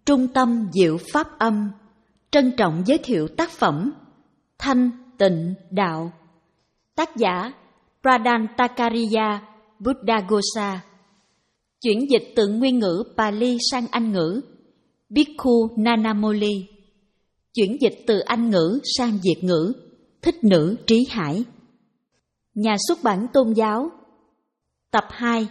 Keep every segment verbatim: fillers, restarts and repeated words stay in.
Trung tâm Diệu Pháp Âm trân trọng giới thiệu tác phẩm Thanh Tịnh Đạo. Tác giả Pradhantakariya Buddhaghosa. Chuyển dịch từ nguyên ngữ Pali sang Anh ngữ Bhikkhu Nanamoli. Chuyển dịch từ Anh ngữ sang Việt ngữ Thích Nữ Trí Hải. Nhà xuất bản Tôn giáo. Tập hai.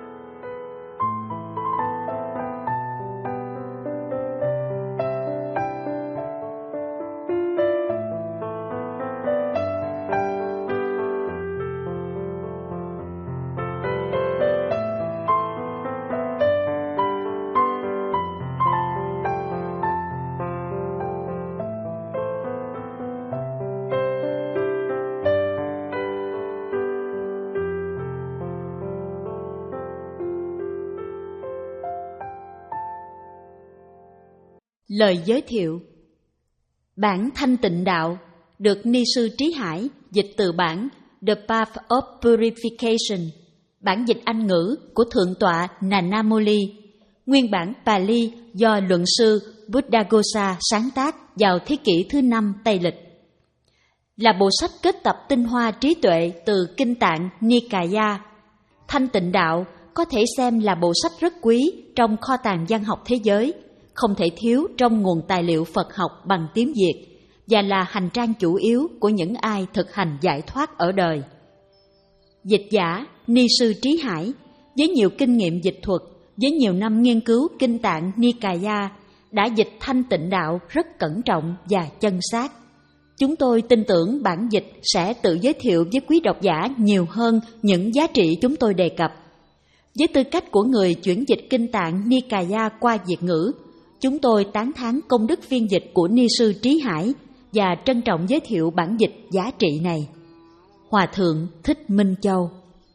Lời giới thiệu. Bản Thanh Tịnh Đạo được Ni sư Trí Hải dịch từ bản The Path of Purification, bản dịch Anh ngữ của Thượng tọa Nanamoli, nguyên bản Pali do luận sư Buddhaghosa sáng tác vào thế kỷ thứ năm Tây Lịch. Là bộ sách kết tập tinh hoa trí tuệ từ Kinh Tạng Nikaya. Thanh Tịnh Đạo có thể xem là bộ sách rất quý trong kho tàng văn học thế giới, không thể thiếu trong nguồn tài liệu Phật học bằng tiếng Việt, và là hành trang chủ yếu của những ai thực hành giải thoát ở đời. Dịch giả Ni sư Trí Hải, với nhiều kinh nghiệm dịch thuật, với nhiều năm nghiên cứu Kinh Tạng Nikaya, đã dịch Thanh Tịnh Đạo rất cẩn trọng và chân xác. Chúng tôi tin tưởng bản dịch sẽ tự giới thiệu với quý độc giả nhiều hơn những giá trị chúng tôi đề cập. Với tư cách của người chuyển dịch Kinh Tạng Nikaya qua Việt ngữ, chúng tôi tán thán công đức phiên dịch của Ni sư Trí Hải và trân trọng giới thiệu bản dịch giá trị này. Hòa thượng Thích Minh Châu.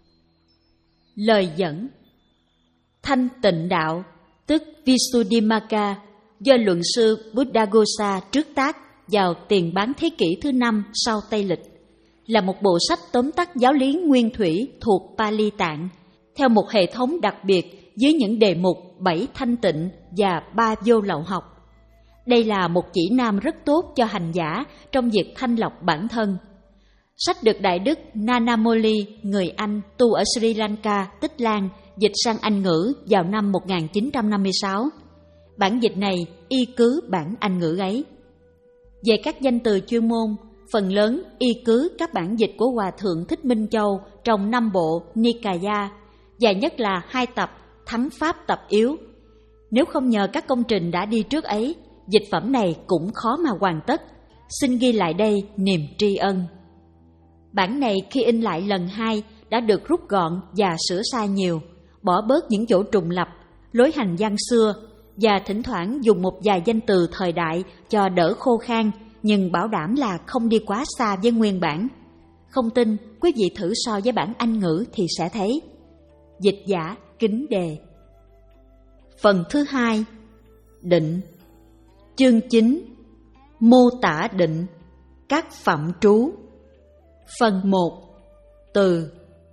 Lời dẫn. Thanh Tịnh Đạo, tức Visuddhimagga, do luận sư Buddhaghosa trước tác vào tiền bán thế kỷ thứ năm sau Tây Lịch, là một bộ sách tóm tắt giáo lý nguyên thủy thuộc Pali Tạng, theo một hệ thống đặc biệt với những đề mục bảy thanh tịnh và ba vô lậu học. Đây là một chỉ nam rất tốt cho hành giả trong việc thanh lọc bản thân. Sách được Đại đức Nanamoli, người Anh, tu ở Sri Lanka, Tích Lan, dịch sang Anh ngữ vào năm một nghìn chín trăm năm mươi sáu. Bản dịch này y cứ bản Anh ngữ ấy. Về các danh từ chuyên môn, phần lớn y cứ các bản dịch của Hòa thượng Thích Minh Châu trong năm bộ Nikaya, và nhất là hai tập Thắng Pháp tập yếu. Nếu không nhờ các công trình đã đi trước ấy, dịch phẩm này cũng khó mà hoàn tất. Xin ghi lại đây niềm tri ân. Bản này khi in lại lần hai đã được rút gọn và sửa sai nhiều, bỏ bớt những chỗ trùng lặp, lối hành văn xưa, và thỉnh thoảng dùng một vài danh từ thời đại cho đỡ khô khan, nhưng bảo đảm là không đi quá xa với nguyên bản. Không tin, quý vị thử so với bản Anh ngữ thì sẽ thấy. Dịch giả kính đề. Phần thứ hai. Định. Chương chín. Mô tả định. Các phạm trú. Phần một. Từ.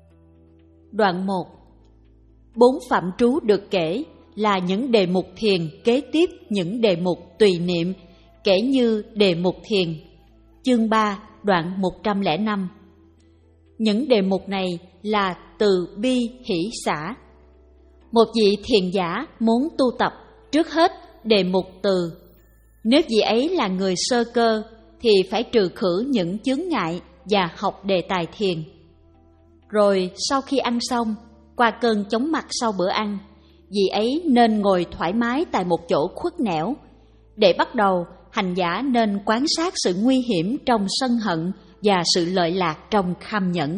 Đoạn một. Bốn phạm trú được kể là những đề mục thiền kế tiếp những đề mục tùy niệm, kể như đề mục thiền. Chương ba, đoạn một trăm lẻ năm. Những đề mục này là từ bi hỷ xả. Một vị thiền giả muốn tu tập, trước hết đề mục từ. Nếu vị ấy là người sơ cơ thì phải trừ khử những chướng ngại và học đề tài thiền. Rồi sau khi ăn xong, qua cơn chóng mặt sau bữa ăn, vị ấy nên ngồi thoải mái tại một chỗ khuất nẻo. Để bắt đầu, hành giả nên quan sát sự nguy hiểm trong sân hận và sự lợi lạc trong kham nhẫn.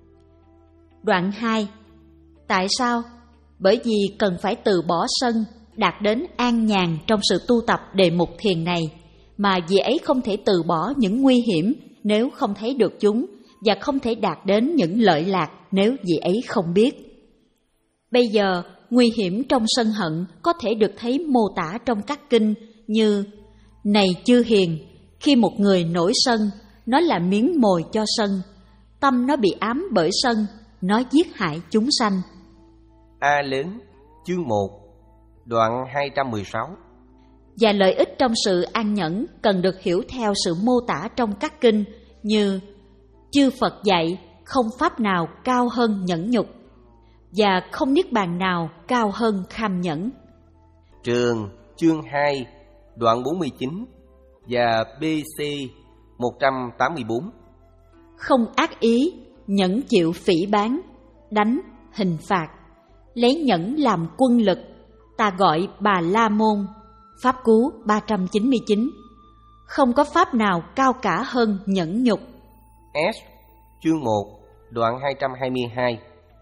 Đoạn hai. Tại sao? Bởi vì cần phải từ bỏ sân, đạt đến an nhàn trong sự tu tập đề mục thiền này, mà vị ấy không thể từ bỏ những nguy hiểm nếu không thấy được chúng, và không thể đạt đến những lợi lạc nếu vị ấy không biết. Bây giờ, nguy hiểm trong sân hận có thể được thấy mô tả trong các kinh như: Này chư hiền, khi một người nổi sân, nó là miếng mồi cho sân. Tâm nó bị ám bởi sân, nó giết hại chúng sanh. A lớn, chương một, đoạn hai trăm mười sáu. Và lợi ích trong sự an nhẫn cần được hiểu theo sự mô tả trong các kinh như chư Phật dạy không pháp nào cao hơn nhẫn nhục và không niết bàn nào cao hơn kham nhẫn. Trường chương hai đoạn bốn mươi chín và bê xê một trăm tám mươi tư. Không ác ý, nhẫn chịu phỉ báng, đánh, hình phạt, lấy nhẫn làm quân lực, ta gọi Bà La Môn. Pháp Cú ba trăm chín mươi chín. Không có pháp nào cao cả hơn nhẫn nhục. S chương một đoạn hai trăm hai mươi hai.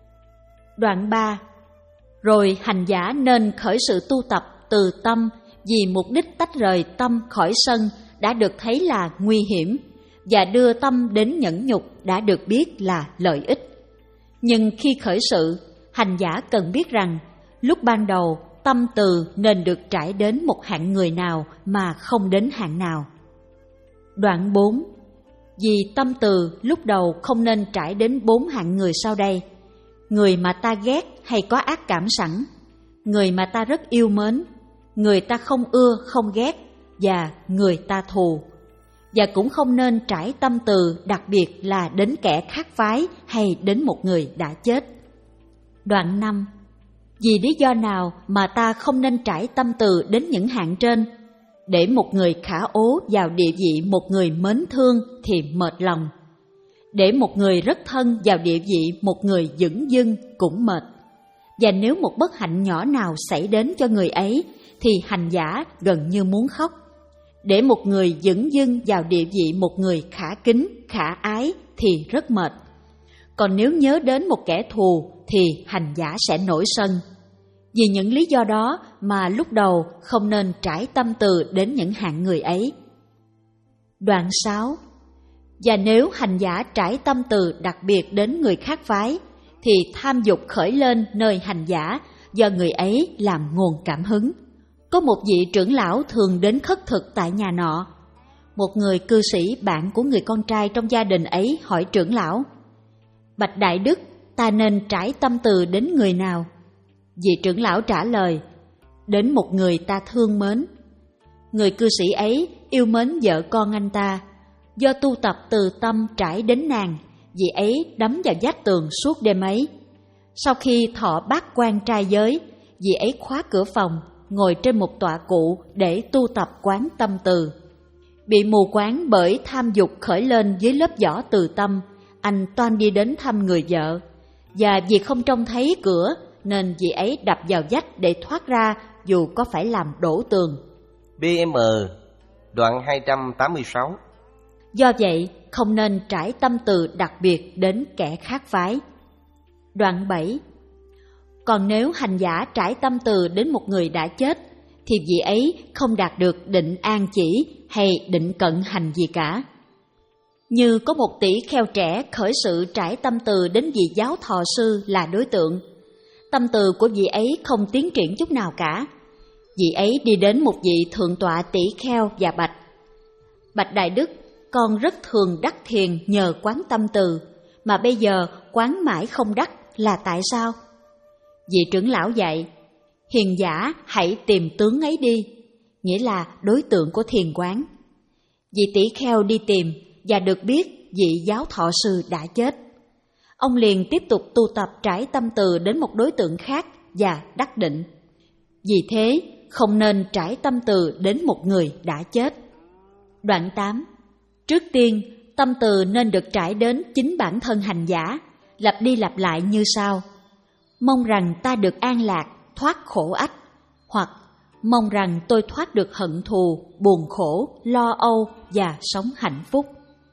Đoạn ba. Rồi hành giả nên khởi sự tu tập từ tâm vì mục đích tách rời tâm khỏi sân đã được thấy là nguy hiểm và đưa tâm đến nhẫn nhục đã được biết là lợi ích. Nhưng khi khởi sự, hành giả cần biết rằng lúc ban đầu tâm từ nên được trải đến một hạng người nào mà không đến hạng nào. Đoạn bốn. Vì tâm từ lúc đầu không nên trải đến bốn hạng người sau đây: người mà ta ghét hay có ác cảm sẵn, người mà ta rất yêu mến, người ta không ưa không ghét và người ta thù. Và cũng không nên trải tâm từ đặc biệt là đến kẻ khác phái hay đến một người đã chết. Đoạn năm. Vì lý do nào mà ta không nên trải tâm từ đến những hạng trên? Để một người khả ố vào địa vị một người mến thương thì mệt lòng. Để một người rất thân vào địa vị một người dửng dưng cũng mệt. Và nếu một bất hạnh nhỏ nào xảy đến cho người ấy thì hành giả gần như muốn khóc. Để một người dửng dưng vào địa vị một người khả kính, khả ái thì rất mệt. Còn nếu nhớ đến một kẻ thù thì hành giả sẽ nổi sân. Vì những lý do đó mà lúc đầu không nên trải tâm từ đến những hạng người ấy. Đoạn sáu. Và nếu hành giả trải tâm từ đặc biệt đến người khác phái thì tham dục khởi lên nơi hành giả do người ấy làm nguồn cảm hứng. Có một vị trưởng lão thường đến khất thực tại nhà nọ. Một người cư sĩ bạn của người con trai trong gia đình ấy hỏi trưởng lão: Bạch Đại Đức, ta nên trải tâm từ đến người nào? Vị trưởng lão trả lời: đến một người ta thương mến. Người cư sĩ ấy yêu mến vợ con anh ta. Do tu tập từ tâm trải đến nàng, vị ấy đấm vào vách tường suốt đêm ấy. Sau khi thọ bát quan trai giới, vị ấy khóa cửa phòng, ngồi trên một tọa cụ để tu tập quán tâm từ. Bị mù quáng bởi tham dục khởi lên dưới lớp vỏ từ tâm, anh toan đi đến thăm người vợ, và vì không trông thấy cửa nên vị ấy đập vào vách để thoát ra dù có phải làm đổ tường. bê em đoạn hai trăm tám mươi sáu. Do vậy, không nên trải tâm từ đặc biệt đến kẻ khác phái. Đoạn bảy. Còn nếu hành giả trải tâm từ đến một người đã chết, thì vị ấy không đạt được định an chỉ hay định cận hành gì cả. Như có một tỷ kheo trẻ khởi sự trải tâm từ đến vị giáo thọ sư là đối tượng. Tâm từ của vị ấy không tiến triển chút nào cả. Vị ấy đi đến một vị thượng tọa tỷ kheo và bạch: Bạch Đại Đức, con rất thường đắc thiền nhờ quán tâm từ, mà bây giờ quán mãi không đắc, là tại sao? Vị trưởng lão dạy: hiền giả hãy tìm tướng ấy đi, nghĩa là đối tượng của thiền quán. Vị tỷ kheo đi tìm và được biết vị giáo thọ sư đã chết. Ông liền tiếp tục tu tập trải tâm từ đến một đối tượng khác và đắc định. Vì thế, không nên trải tâm từ đến một người đã chết. Đoạn tám. Trước tiên, tâm từ nên được trải đến chính bản thân hành giả, lặp đi lặp lại như sau: mong rằng ta được an lạc, thoát khổ ách, hoặc mong rằng tôi thoát được hận thù, buồn khổ, lo âu và sống hạnh phúc.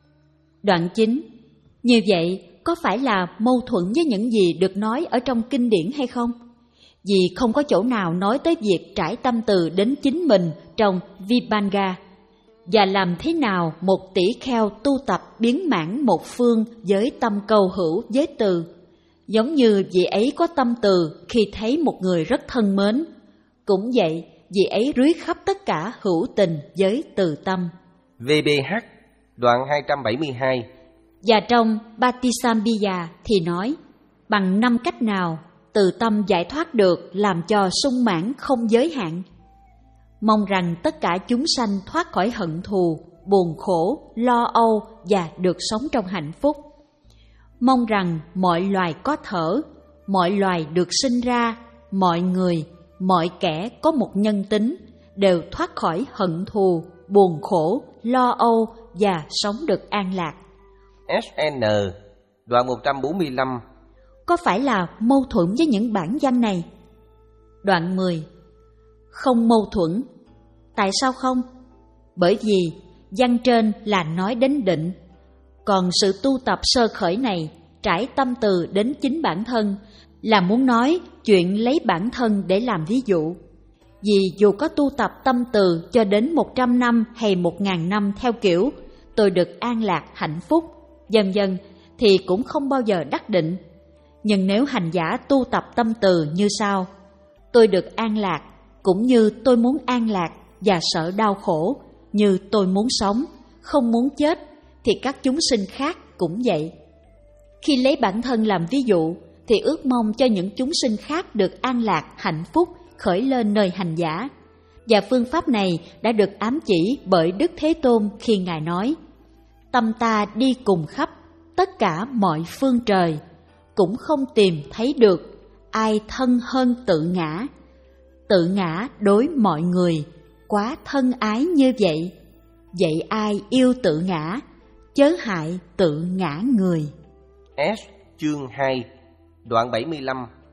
Đoạn chín. Như vậy, có phải là mâu thuẫn với những gì được nói ở trong kinh điển hay không? Vì không có chỗ nào nói tới việc trải tâm từ đến chính mình trong Vibhanga. Và làm thế nào một tỷ kheo tu tập biến mãn một phương với tâm cầu hữu với từ, giống như vị ấy có tâm từ khi thấy một người rất thân mến. Cũng vậy, vị ấy rưới khắp tất cả hữu tình với từ tâm. vê bê hát đoạn hai trăm bảy mươi hai. Và trong Bhattisambiya thì nói: bằng năm cách nào từ tâm giải thoát được làm cho sung mãn không giới hạn. mong rằng tất cả chúng sanh thoát khỏi hận thù, buồn khổ, lo âu và được sống trong hạnh phúc. Mong rằng mọi loài có thở, mọi loài được sinh ra, mọi người, mọi kẻ có một nhân tính đều thoát khỏi hận thù, buồn khổ, lo âu và sống được an lạc. ét en, đoạn một trăm bốn mươi lăm. Có phải là mâu thuẫn với những bản văn này? Đoạn mười. Không mâu thuẫn. Tại sao không? Bởi vì văn trên là nói đến định, còn sự tu tập sơ khởi này trải tâm từ đến chính bản thân là muốn nói chuyện lấy bản thân để làm ví dụ. Vì dù có tu tập tâm từ cho đến một trăm năm hay một ngàn năm theo kiểu tôi được an lạc hạnh phúc, dần dần thì cũng không bao giờ đắc định. Nhưng nếu hành giả tu tập tâm từ như sau: tôi được an lạc cũng như tôi muốn an lạc, và sợ đau khổ như tôi muốn sống, không muốn chết, thì các chúng sinh khác cũng vậy. Khi lấy bản thân làm ví dụ thì ước mong cho những chúng sinh khác được an lạc, hạnh phúc khởi lên nơi hành giả. Và phương pháp này đã được ám chỉ bởi Đức Thế Tôn khi Ngài nói: tâm ta đi cùng khắp tất cả mọi phương trời, cũng không tìm thấy được ai thân hơn tự ngã. Tự ngã đối mọi người quá thân ái như vậy, vậy ai yêu tự ngã, chớ hại tự ngã người. S chương hai, đoạn bảy mươi lăm.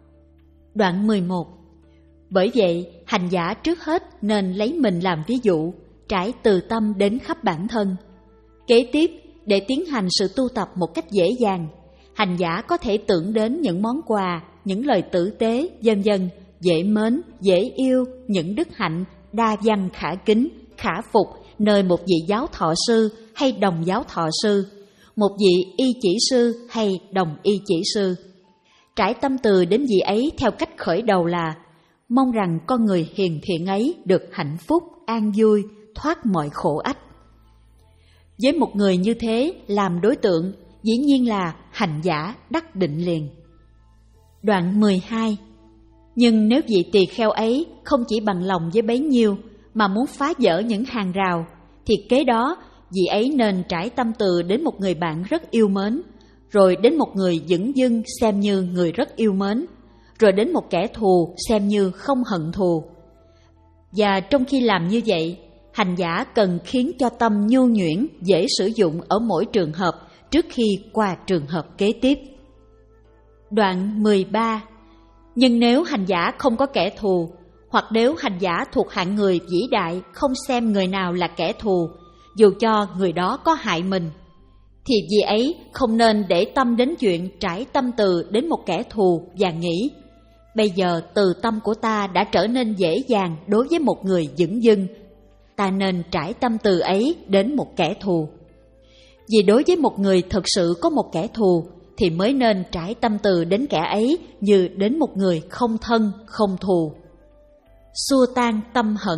Đoạn mười một. Bởi vậy, hành giả trước hết nên lấy mình làm ví dụ, trải từ tâm đến khắp bản thân. Kế tiếp, để tiến hành sự tu tập một cách dễ dàng, hành giả có thể tưởng đến những món quà, những lời tử tế, vân vân, dễ mến, dễ yêu, những đức hạnh, đa văn khả kính, khả phục nơi một vị giáo thọ sư hay đồng giáo thọ sư, một vị y chỉ sư hay đồng y chỉ sư. Trải tâm từ đến vị ấy theo cách khởi đầu là mong rằng con người hiền thiện ấy được hạnh phúc, an vui, thoát mọi khổ ách. Với một người như thế làm đối tượng, dĩ nhiên là hành giả đắc định liền. Đoạn mười hai. Nhưng nếu vị tỳ kheo ấy không chỉ bằng lòng với bấy nhiêu mà muốn phá vỡ những hàng rào, thì kế đó vị ấy nên trải tâm từ đến một người bạn rất yêu mến, rồi đến một người dửng dưng xem như người rất yêu mến, rồi đến một kẻ thù xem như không hận thù. Và trong khi làm như vậy, hành giả cần khiến cho tâm nhu nhuyễn, dễ sử dụng ở mỗi trường hợp trước khi qua trường hợp kế tiếp. Đoạn mười ba. Nhưng nếu hành giả không có kẻ thù, hoặc nếu hành giả thuộc hạng người vĩ đại không xem người nào là kẻ thù, dù cho người đó có hại mình, thì vì ấy không nên để tâm đến chuyện trải tâm từ đến một kẻ thù và nghĩ: bây giờ từ tâm của ta đã trở nên dễ dàng đối với một người dửng dưng, ta nên trải tâm từ ấy đến một kẻ thù. Vì đối với một người thực sự có một kẻ thù thì mới nên trải tâm từ đến kẻ ấy như đến một người không thân, không thù. Xua tan tâm hận.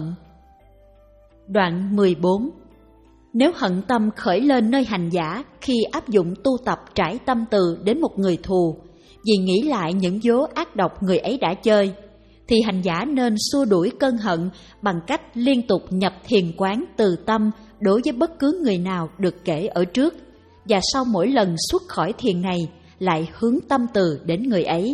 Đoạn mười bốn. Nếu hận tâm khởi lên nơi hành giả khi áp dụng tu tập trải tâm từ đến một người thù, vì nghĩ lại những vố ác độc người ấy đã chơi, thì hành giả nên xua đuổi cơn hận bằng cách liên tục nhập thiền quán từ tâm đối với bất cứ người nào được kể ở trước, và sau mỗi lần xuất khỏi thiền này lại hướng tâm từ đến người ấy.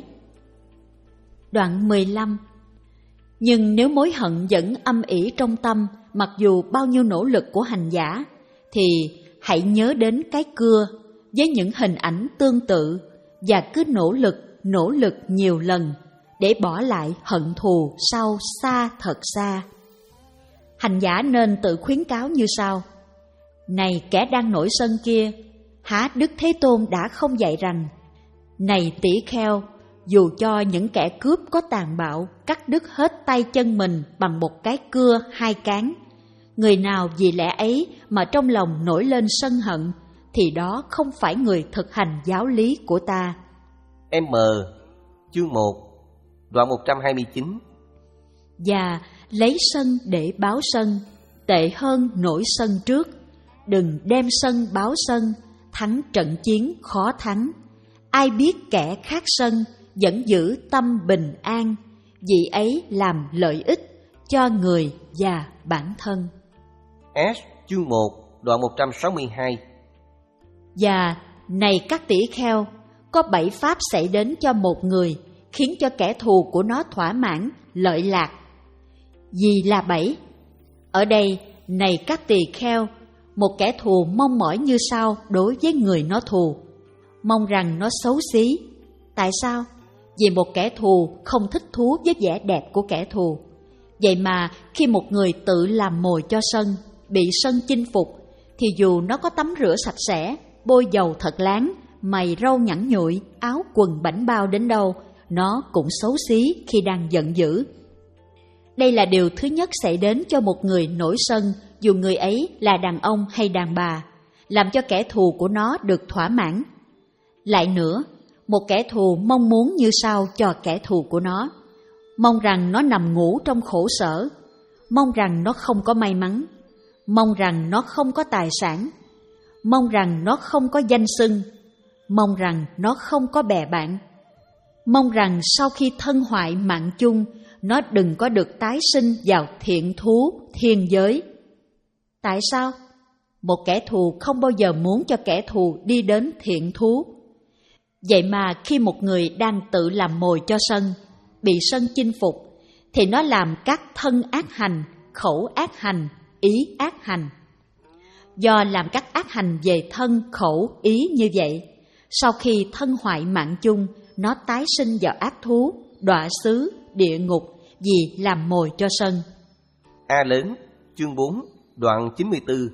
Đoạn mười lăm. Nhưng nếu mối hận vẫn âm ỉ trong tâm, mặc dù bao nhiêu nỗ lực của hành giả, thì hãy nhớ đến cái cưa với những hình ảnh tương tự và cứ nỗ lực, nỗ lực nhiều lần để bỏ lại hận thù sau xa thật xa. Hành giả nên tự khuyến cáo như sau: này kẻ đang nổi sân kia, há Đức Thế Tôn đã không dạy rằng: này tỷ kheo, dù cho những kẻ cướp có tàn bạo cắt đứt hết tay chân mình bằng một cái cưa hai cán, người nào vì lẽ ấy mà trong lòng nổi lên sân hận, thì đó không phải người thực hành giáo lý của ta. M chương một, đoạn một trăm hai mươi chín. Và lấy sân để báo sân, tệ hơn nổi sân trước. Đừng đem sân báo sân, thắng trận chiến khó thắng. Ai biết kẻ khác sân, vẫn giữ tâm bình an, vì ấy làm lợi ích, cho người và bản thân. S chương một đoạn một trăm sáu mươi hai. Và này các tỷ kheo, có bảy pháp xảy đến cho một người, khiến cho kẻ thù của nó thỏa mãn, lợi lạc. Gì là bảy? Ở đây, này các tỳ kheo, một kẻ thù mong mỏi như sau đối với người nó thù, mong rằng nó xấu xí. Tại sao? Vì một kẻ thù không thích thú với vẻ đẹp của kẻ thù. Vậy mà khi một người tự làm mồi cho sân, bị sân chinh phục, thì dù nó có tắm rửa sạch sẽ, bôi dầu thật láng, mày râu nhẵn nhụi, áo quần bảnh bao đến đâu, nó cũng xấu xí khi đang giận dữ. Đây là điều thứ nhất xảy đến cho một người nổi sân, dù người ấy là đàn ông hay đàn bà, làm cho kẻ thù của nó được thỏa mãn. Lại nữa, một kẻ thù mong muốn như sau cho kẻ thù của nó, mong rằng nó nằm ngủ trong khổ sở, mong rằng nó không có may mắn, mong rằng nó không có tài sản, mong rằng nó không có danh xưng, mong rằng nó không có bè bạn, mong rằng sau khi thân hoại mạng chung, nó đừng có được tái sinh vào thiện thú thiên giới. Tại sao? Một kẻ thù không bao giờ muốn cho kẻ thù đi đến thiện thú. Vậy mà khi một người đang tự làm mồi cho sân, bị sân chinh phục, thì nó làm các thân ác hành, khẩu ác hành, ý ác hành. Do làm các ác hành về thân, khẩu, ý như vậy, sau khi thân hoại mạng chung, nó tái sinh vào ác thú, đọa xứ, địa ngục vì làm mồi cho sân. A lớn chương bốn đoạn chín mươi tư.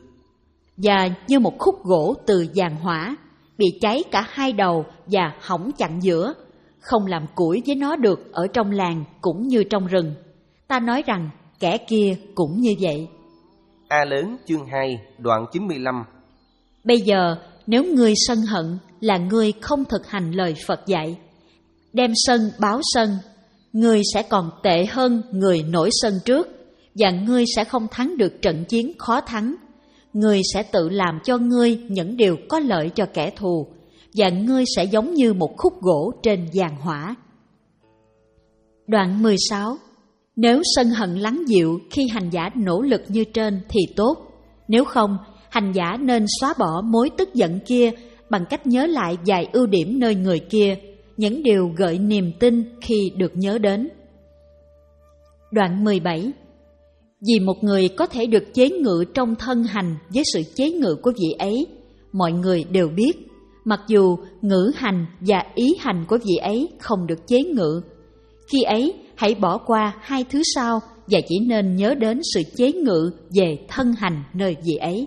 Và như một khúc gỗ từ giàn hỏa, bị cháy cả hai đầu và hỏng chặn giữa, không làm củi với nó được ở trong làng cũng như trong rừng. Ta nói rằng kẻ kia cũng như vậy. A lớn chương hai đoạn chín mươi lăm. Bây giờ nếu ngươi sân hận là ngươi không thực hành lời Phật dạy, đem sân báo sân, ngươi sẽ còn tệ hơn người nổi sân trước, và ngươi sẽ không thắng được trận chiến khó thắng. Ngươi sẽ tự làm cho ngươi những điều có lợi cho kẻ thù, và ngươi sẽ giống như một khúc gỗ trên giàn hỏa. Đoạn mười sáu. Nếu sân hận lắng dịu khi hành giả nỗ lực như trên thì tốt. Nếu không, hành giả nên xóa bỏ mối tức giận kia bằng cách nhớ lại vài ưu điểm nơi người kia, những điều gợi niềm tin khi được nhớ đến. Đoạn mười bảy. Vì một người có thể được chế ngự trong thân hành với sự chế ngự của vị ấy, mọi người đều biết, mặc dù ngữ hành và ý hành của vị ấy không được chế ngự. Khi ấy, hãy bỏ qua hai thứ sau và chỉ nên nhớ đến sự chế ngự về thân hành nơi vị ấy.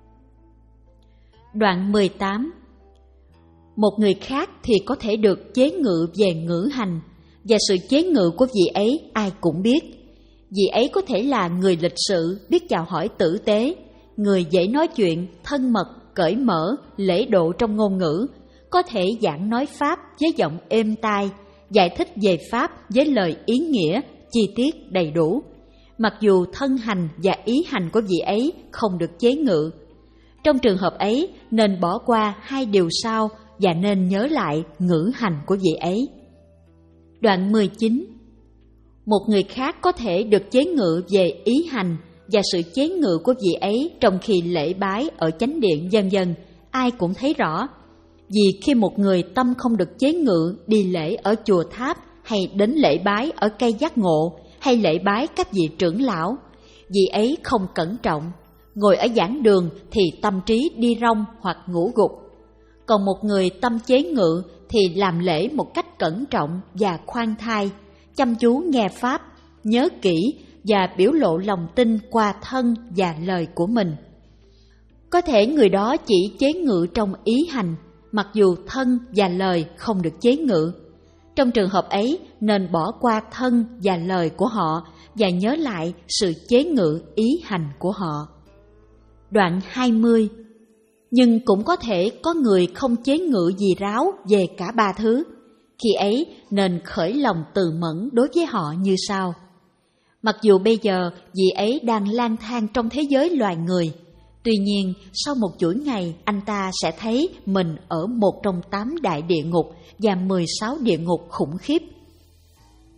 Đoạn mười tám. Một người khác thì có thể được chế ngự về ngữ hành, và sự chế ngự của vị ấy ai cũng biết. Vị ấy có thể là người lịch sự, biết chào hỏi tử tế, người dễ nói chuyện, thân mật, cởi mở, lễ độ trong ngôn ngữ, có thể giảng nói Pháp với giọng êm tai, giải thích về Pháp với lời ý nghĩa, chi tiết đầy đủ, mặc dù thân hành và ý hành của vị ấy không được chế ngự. Trong trường hợp ấy, nên bỏ qua hai điều sau và nên nhớ lại ngữ hành của vị ấy. Đoạn mười chín. Một người khác có thể được chế ngự về ý hành và sự chế ngự của vị ấy trong khi lễ bái ở chánh điện vân vân, ai cũng thấy rõ. Vì khi một người tâm không được chế ngự đi lễ ở chùa tháp, hay đến lễ bái ở cây giác ngộ, hay lễ bái các vị trưởng lão, vị ấy không cẩn trọng, ngồi ở giảng đường thì tâm trí đi rong hoặc ngủ gục. Còn một người tâm chế ngự thì làm lễ một cách cẩn trọng và khoan thai, chăm chú nghe Pháp, nhớ kỹ và biểu lộ lòng tin qua thân và lời của mình. Có thể người đó chỉ chế ngự trong ý hành, mặc dù thân và lời không được chế ngự. Trong trường hợp ấy, nên bỏ qua thân và lời của họ và nhớ lại sự chế ngự ý hành của họ. Đoạn hai mươi. Nhưng cũng có thể có người không chế ngự gì ráo về cả ba thứ. Khi ấy nên khởi lòng từ mẫn đối với họ như sau. Mặc dù bây giờ vị ấy đang lang thang trong thế giới loài người, tuy nhiên sau một chuỗi ngày anh ta sẽ thấy mình ở một trong tám đại địa ngục và mười sáu địa ngục khủng khiếp.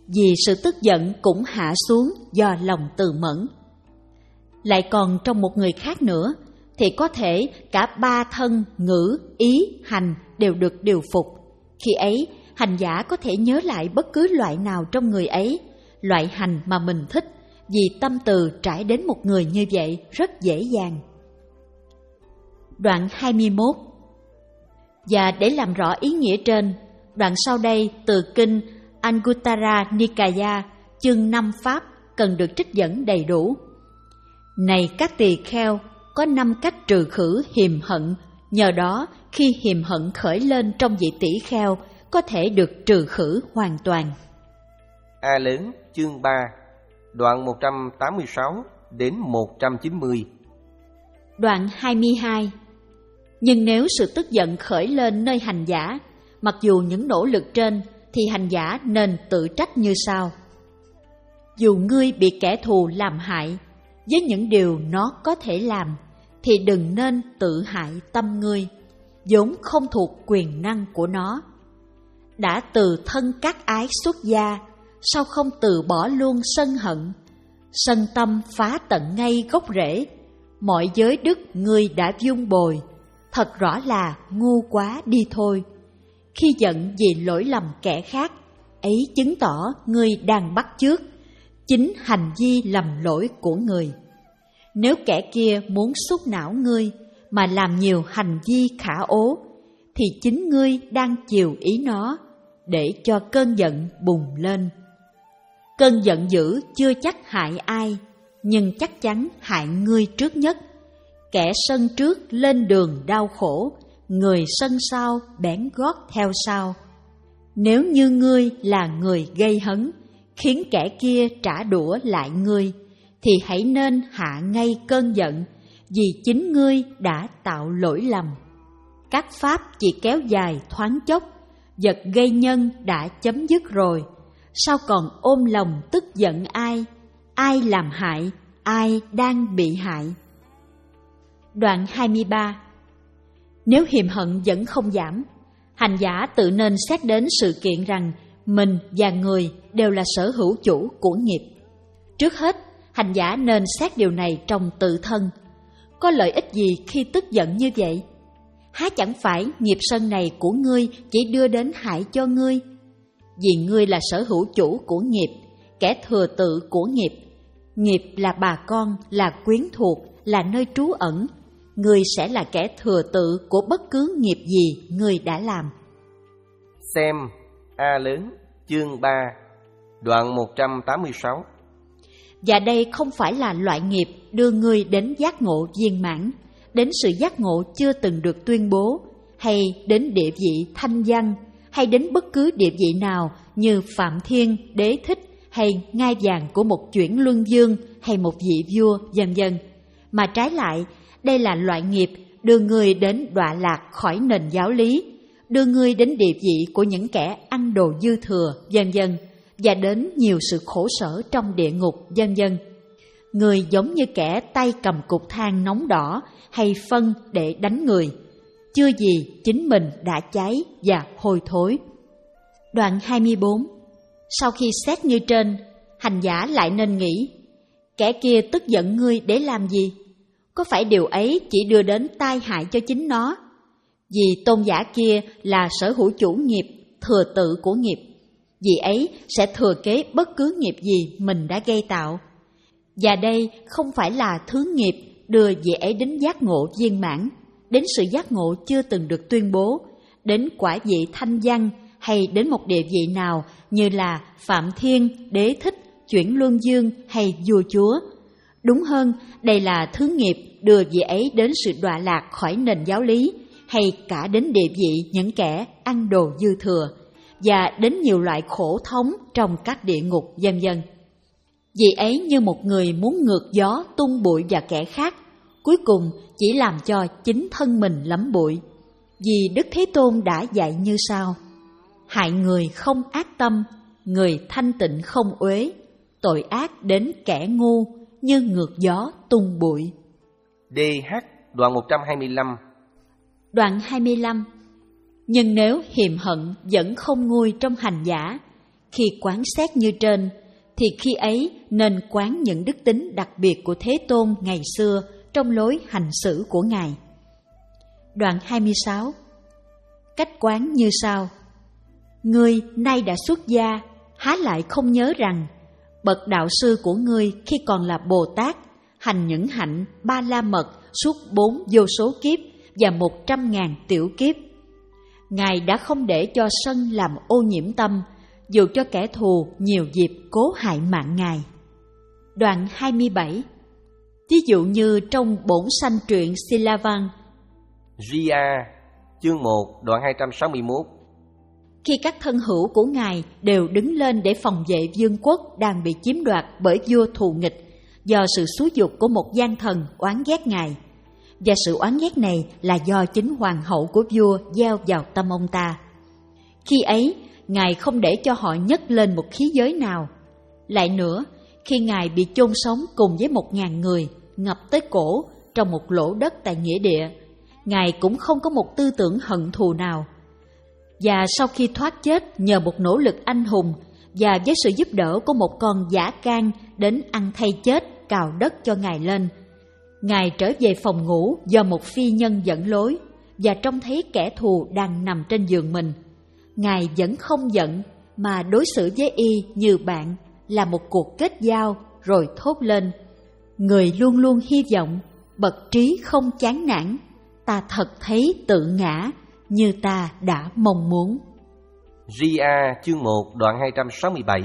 vì sự tức giận cũng hạ xuống do lòng từ mẫn. Lại còn trong một người khác nữa, thì có thể cả ba thân, ngữ, ý, hành đều được điều phục. Khi ấy, hành giả có thể nhớ lại bất cứ loại nào trong người ấy, loại hành mà mình thích, vì tâm từ trải đến một người như vậy rất dễ dàng. Đoạn hai mươi mốt. Và để làm rõ ý nghĩa trên, đoạn sau đây từ kinh Anguttara Nikaya, chương năm pháp cần được trích dẫn đầy đủ. Này các tỳ kheo, có năm cách trừ khử hiềm hận, nhờ đó khi hiềm hận khởi lên trong vị tỷ kheo có thể được trừ khử hoàn toàn. A lớn chương ba, đoạn một trăm tám mươi sáu đến một trăm chín mươi. Đoạn hai mươi hai. Nhưng nếu sự tức giận khởi lên nơi hành giả, mặc dù những nỗ lực trên, thì hành giả nên tự trách như sau. Dù ngươi bị kẻ thù làm hại với những điều nó có thể làm, thì đừng nên tự hại tâm ngươi, vốn không thuộc quyền năng của nó. Đã từ thân các ái xuất gia, sao không từ bỏ luôn sân hận? Sân tâm phá tận ngay gốc rễ, mọi giới đức ngươi đã vun bồi, thật rõ là ngu quá đi thôi. Khi giận vì lỗi lầm kẻ khác, ấy chứng tỏ ngươi đang bắt chước chính hành vi lầm lỗi của người. Nếu kẻ kia muốn xúc não ngươi mà làm nhiều hành vi khả ố, thì chính ngươi đang chiều ý nó để cho cơn giận bùng lên. Cơn giận dữ chưa chắc hại ai, nhưng chắc chắn hại ngươi trước nhất. Kẻ sân trước lên đường đau khổ, người sân sau bén gót theo sau. Nếu như ngươi là người gây hấn, khiến kẻ kia trả đũa lại ngươi, thì hãy nên hạ ngay cơn giận, vì chính ngươi đã tạo lỗi lầm. Các pháp chỉ kéo dài thoáng chốc, vật gây nhân đã chấm dứt rồi, sao còn ôm lòng tức giận ai? Ai làm hại, ai đang bị hại? Đoạn hai mươi ba. Nếu hiềm hận vẫn không giảm, hành giả tự nên xét đến sự kiện rằng mình và người đều là sở hữu chủ của nghiệp. Trước hết, hành giả nên xét điều này trong tự thân. Có lợi ích gì khi tức giận như vậy? Há chẳng phải nghiệp sân này của ngươi chỉ đưa đến hại cho ngươi? Vì ngươi là sở hữu chủ của nghiệp, kẻ thừa tự của nghiệp. Nghiệp là bà con, là quyến thuộc, là nơi trú ẩn. Ngươi sẽ là kẻ thừa tự của bất cứ nghiệp gì ngươi đã làm. Xem A lớn chương ba, đoạn một trăm tám mươi sáu. Và đây không phải là loại nghiệp đưa ngươi đến giác ngộ viên mãn, đến sự giác ngộ chưa từng được tuyên bố, hay đến địa vị thanh văn, hay đến bất cứ địa vị nào như Phạm Thiên, Đế Thích, hay ngai vàng của một chuyển luân dương, hay một vị vua, vân vân. Mà trái lại, đây là loại nghiệp đưa ngươi đến đọa lạc khỏi nền giáo lý, đưa ngươi đến địa vị của những kẻ ăn đồ dư thừa, vân vân, và đến nhiều sự khổ sở trong địa ngục, vân vân. Người giống như kẻ tay cầm cục than nóng đỏ hay phân để đánh người, chưa gì chính mình đã cháy và hôi thối. Đoạn hai mươi bốn. Sau khi xét như trên, hành giả lại nên nghĩ, kẻ kia tức giận ngươi để làm gì? Có phải điều ấy chỉ đưa đến tai hại cho chính nó? Vì tôn giả kia là sở hữu chủ nghiệp, thừa tự của nghiệp. Vì ấy sẽ thừa kế bất cứ nghiệp gì mình đã gây tạo. Và đây không phải là thứ nghiệp đưa vị ấy đến giác ngộ viên mãn, đến sự giác ngộ chưa từng được tuyên bố, đến quả vị thanh văn, hay đến một địa vị nào như là Phạm Thiên, Đế Thích, chuyển luân dương hay vua chúa. Đúng hơn, đây là thứ nghiệp đưa vị ấy đến sự đọa lạc khỏi nền giáo lý, hay cả đến địa vị những kẻ ăn đồ dư thừa, và đến nhiều loại khổ thống trong các địa ngục, vân vân. Vì ấy như một người muốn ngược gió tung bụi vào kẻ khác, cuối cùng chỉ làm cho chính thân mình lắm bụi. Vì Đức Thế Tôn đã dạy như sau: hại người không ác tâm, người thanh tịnh không uế, tội ác đến kẻ ngu như ngược gió tung bụi. đê hát đoạn một trăm hai mươi lăm. Đoạn hai mươi lăm. Nhưng nếu hiềm hận vẫn không nguôi trong hành giả, khi quán xét như trên, thì khi ấy nên quán những đức tính đặc biệt của Thế Tôn ngày xưa trong lối hành xử của Ngài. Đoạn hai mươi sáu. Cách quán như sau: Ngươi nay đã xuất gia, há lại không nhớ rằng bậc đạo sư của ngươi khi còn là Bồ Tát hành những hạnh ba la mật suốt bốn vô số kiếp và một trăm ngàn tiểu kiếp. Ngài đã không để cho sân làm ô nhiễm tâm, dù cho kẻ thù nhiều dịp cố hại mạng Ngài. Đoạn hai mươi bảy. Ví dụ như trong bổn sanh truyện Silavan, Ria, chương một, đoạn hai trăm sáu mươi mốt. Khi các thân hữu của Ngài đều đứng lên để phòng vệ vương quốc đang bị chiếm đoạt bởi vua thù nghịch do sự xúi giục của một gian thần oán ghét Ngài, và sự oán ghét này là do chính hoàng hậu của vua gieo vào tâm ông ta. Khi ấy, Ngài không để cho họ nhấc lên một khí giới nào. Lại nữa, khi Ngài bị chôn sống cùng với một ngàn người ngập tới cổ trong một lỗ đất tại nghĩa địa, Ngài cũng không có một tư tưởng hận thù nào. Và sau khi thoát chết nhờ một nỗ lực anh hùng và với sự giúp đỡ của một con dã can đến ăn thay chết cào đất cho Ngài lên, Ngài trở về phòng ngủ do một phi nhân dẫn lối và trông thấy kẻ thù đang nằm trên giường mình. Ngài vẫn không giận mà đối xử với y như bạn, là một cuộc kết giao, rồi thốt lên: Người luôn luôn hy vọng, bậc trí không chán nản, ta thật thấy tự ngã như ta đã mong muốn. Ria, chương một, đoạn hai trăm sáu mươi bảy.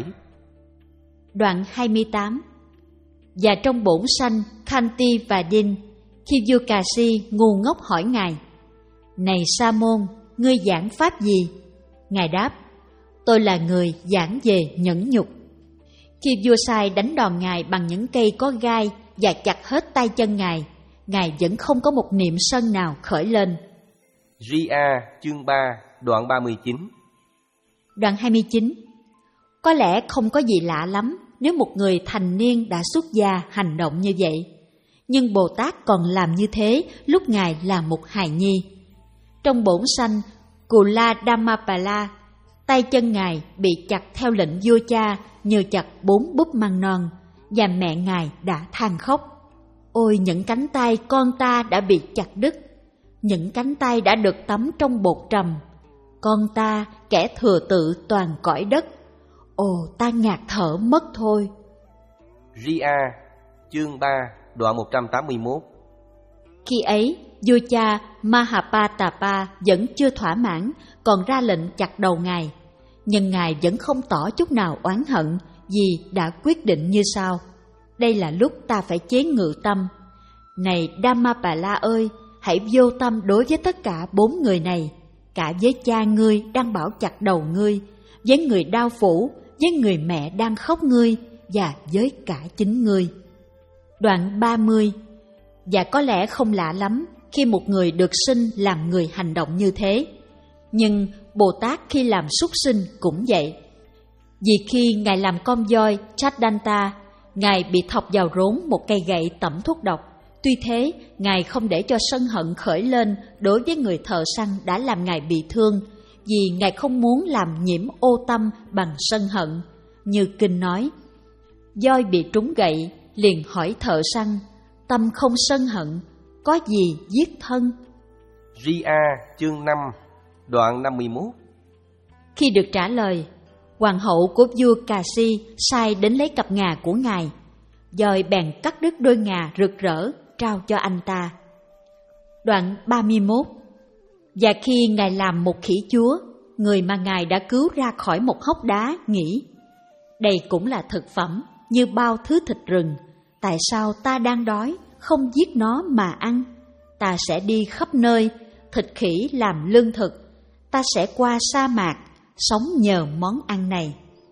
Đoạn hai mươi tám. Và trong bổn sanh Khanti và Din, khi vua Cà Si ngu ngốc hỏi Ngài: Này Sa môn, ngươi giảng pháp gì? Ngài đáp: Tôi là người giảng về nhẫn nhục. Khi vua sai đánh đòn Ngài bằng những cây có gai và chặt hết tay chân Ngài, Ngài vẫn không có một niệm sân nào khởi lên. Ria, chương ba, đoạn ba mươi chín. Đoạn hai mươi chín. Có lẽ không có gì lạ lắm nếu một người thành niên đã xuất gia hành động như vậy. Nhưng Bồ Tát còn làm như thế lúc Ngài là một hài nhi. Trong bổn sanh Kula Dhammapala, tay chân Ngài bị chặt theo lệnh vua cha như chặt bốn búp măng non, và mẹ Ngài đã than khóc: Ôi, những cánh tay con ta đã bị chặt đứt, những cánh tay đã được tắm trong bột trầm. Con ta, kẻ thừa tự toàn cõi đất, ồ, ta ngạt thở mất thôi. Ria, chương ba, đoạn một trăm tám mươi mốt. Khi ấy, vua cha Mahapatapa vẫn chưa thỏa mãn, còn ra lệnh chặt đầu Ngài. Nhưng Ngài vẫn không tỏ chút nào oán hận, vì đã quyết định như sau: Đây là lúc ta phải chế ngự tâm. Này Dhammapala ơi, hãy vô tâm đối với tất cả bốn người này, cả với cha ngươi đang bảo chặt đầu ngươi, với người đao phủ, với người mẹ đang khóc ngươi, và với cả chính ngươi. Đoạn ba mươi. Và có lẽ không lạ lắm khi một người được sinh làm người hành động như thế. Nhưng Bồ Tát khi làm súc sinh cũng vậy. Vì khi Ngài làm con voi Chaddanta, Ngài bị thọc vào rốn một cây gậy tẩm thuốc độc. Tuy thế, Ngài không để cho sân hận khởi lên đối với người thợ săn đã làm Ngài bị thương, vì Ngài không muốn làm nhiễm ô tâm bằng sân hận. Như kinh nói: Voi bị trúng gậy, liền hỏi thợ săn: Tâm không sân hận, có gì giết thân? Ria, chương năm, đoạn năm mươi mốt. Khi được trả lời, hoàng hậu của vua Cà Si sai đến lấy cặp ngà của Ngài. Voi bèn cắt đứt đôi ngà rực rỡ, trao cho anh ta. Đoạn ba mươi mốt. Và khi Ngài làm một khỉ chúa, người mà Ngài đã cứu ra khỏi một hốc đá nghĩ: Đây cũng là thực phẩm như bao thứ thịt rừng, tại sao ta đang đói không giết nó mà ăn? Ta sẽ đi khắp nơi, thịt khỉ làm lương thực, ta sẽ qua sa mạc, sống nhờ món ăn này.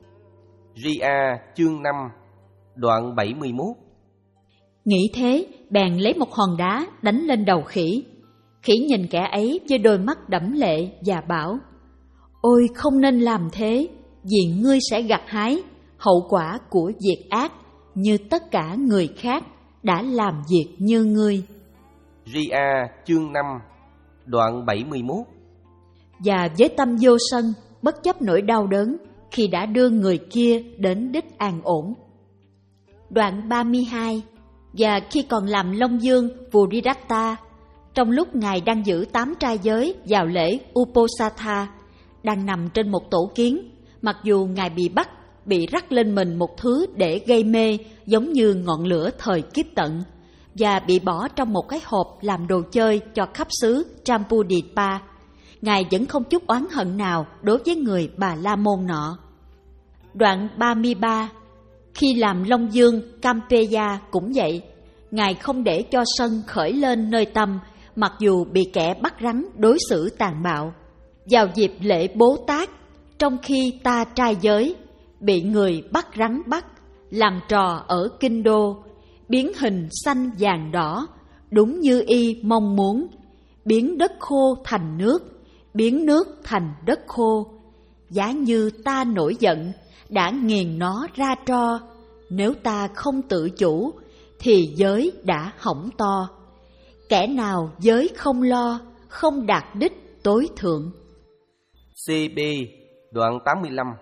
Ria, chương năm, đoạn bảy mươi mốt. Nghĩ thế, bèn lấy một hòn đá đánh lên đầu khỉ. Khỉ nhìn kẻ ấy với đôi mắt đẫm lệ và bảo: Ôi, không nên làm thế, vì ngươi sẽ gặt hái hậu quả của việc ác như tất cả người khác đã làm việc như ngươi. Ria, chương năm, đoạn bảy mươi mốt. Và với tâm vô sân, bất chấp nỗi đau đớn, khi đã đưa người kia đến đích an ổn. Đoạn ba mươi hai. Và khi còn làm Long Dương Vuridatta, trong lúc Ngài đang giữ tám trai giới vào lễ Uposatha, đang nằm trên một tổ kiến, mặc dù Ngài bị bắt, bị rắc lên mình một thứ để gây mê giống như ngọn lửa thời kiếp tận, và bị bỏ trong một cái hộp làm đồ chơi cho khắp xứ Champudipa, Ngài vẫn không chút oán hận nào đối với người Bà La Môn nọ. Đoạn ba mươi ba. Khi làm Long Dương Campeya cũng vậy, Ngài không để cho sân khởi lên nơi tâm, mặc dù bị kẻ bắt rắn đối xử tàn bạo. Vào dịp lễ Bố Tát, trong khi ta trai giới, bị người bắt rắn bắt, làm trò ở kinh đô, biến hình xanh vàng đỏ, đúng như y mong muốn, biến đất khô thành nước, biến nước thành đất khô. Giá như ta nổi giận, đã nghiền nó ra tro, nếu ta không tự chủ, thì giới đã hỏng to. Kẻ nào giới không lo, không đạt đích tối thượng. xê bê đoạn tám mươi lăm.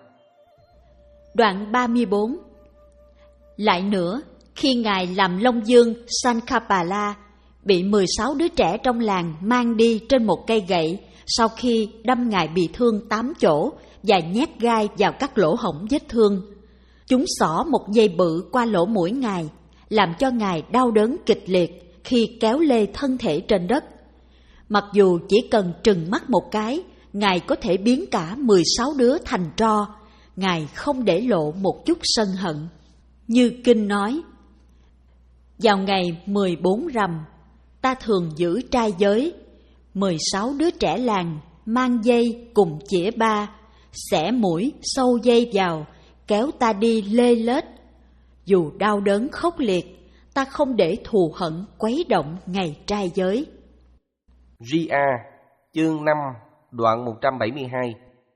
Đoạn ba mươi bốn. Lại nữa, khi Ngài làm Long Dương Sankapala, bị mười sáu đứa trẻ trong làng mang đi trên một cây gậy, sau khi đâm Ngài bị thương tám chỗ và nhét gai vào các lỗ hổng vết thương. Chúng xỏ một dây bự qua lỗ mũi Ngài, làm cho Ngài đau đớn kịch liệt khi kéo lê thân thể trên đất. Mặc dù chỉ cần trừng mắt một cái, Ngài có thể biến cả mười sáu đứa thành tro, Ngài không để lộ một chút sân hận. Như kinh nói, vào ngày mười bốn rằm, ta thường giữ trai giới, mười sáu đứa trẻ làng mang dây cùng chĩa ba, xẻ mũi sâu dây vào, kéo ta đi lê lết. Dù đau đớn khốc liệt, ta không để thù hận quấy động ngày trai giới. Ria, chương năm, đoạn một trăm bảy mươi hai.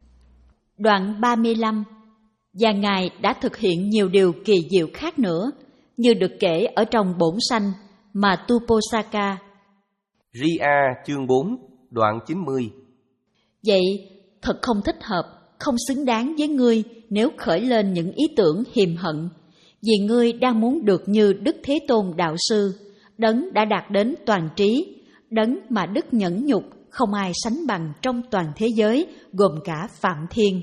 Đoạn ba mươi lăm. Và Ngài đã thực hiện nhiều điều kỳ diệu khác nữa, như được kể ở trong bổn sanh Matuposaka. Ria, chương bốn, đoạn chín mươi. Vậy, thật không thích hợp, không xứng đáng với ngươi nếu khởi lên những ý tưởng hiềm hận, vì ngươi đang muốn được như Đức Thế Tôn Đạo Sư, đấng đã đạt đến toàn trí, đấng mà đức nhẫn nhục không ai sánh bằng trong toàn thế giới, gồm cả Phạm Thiên.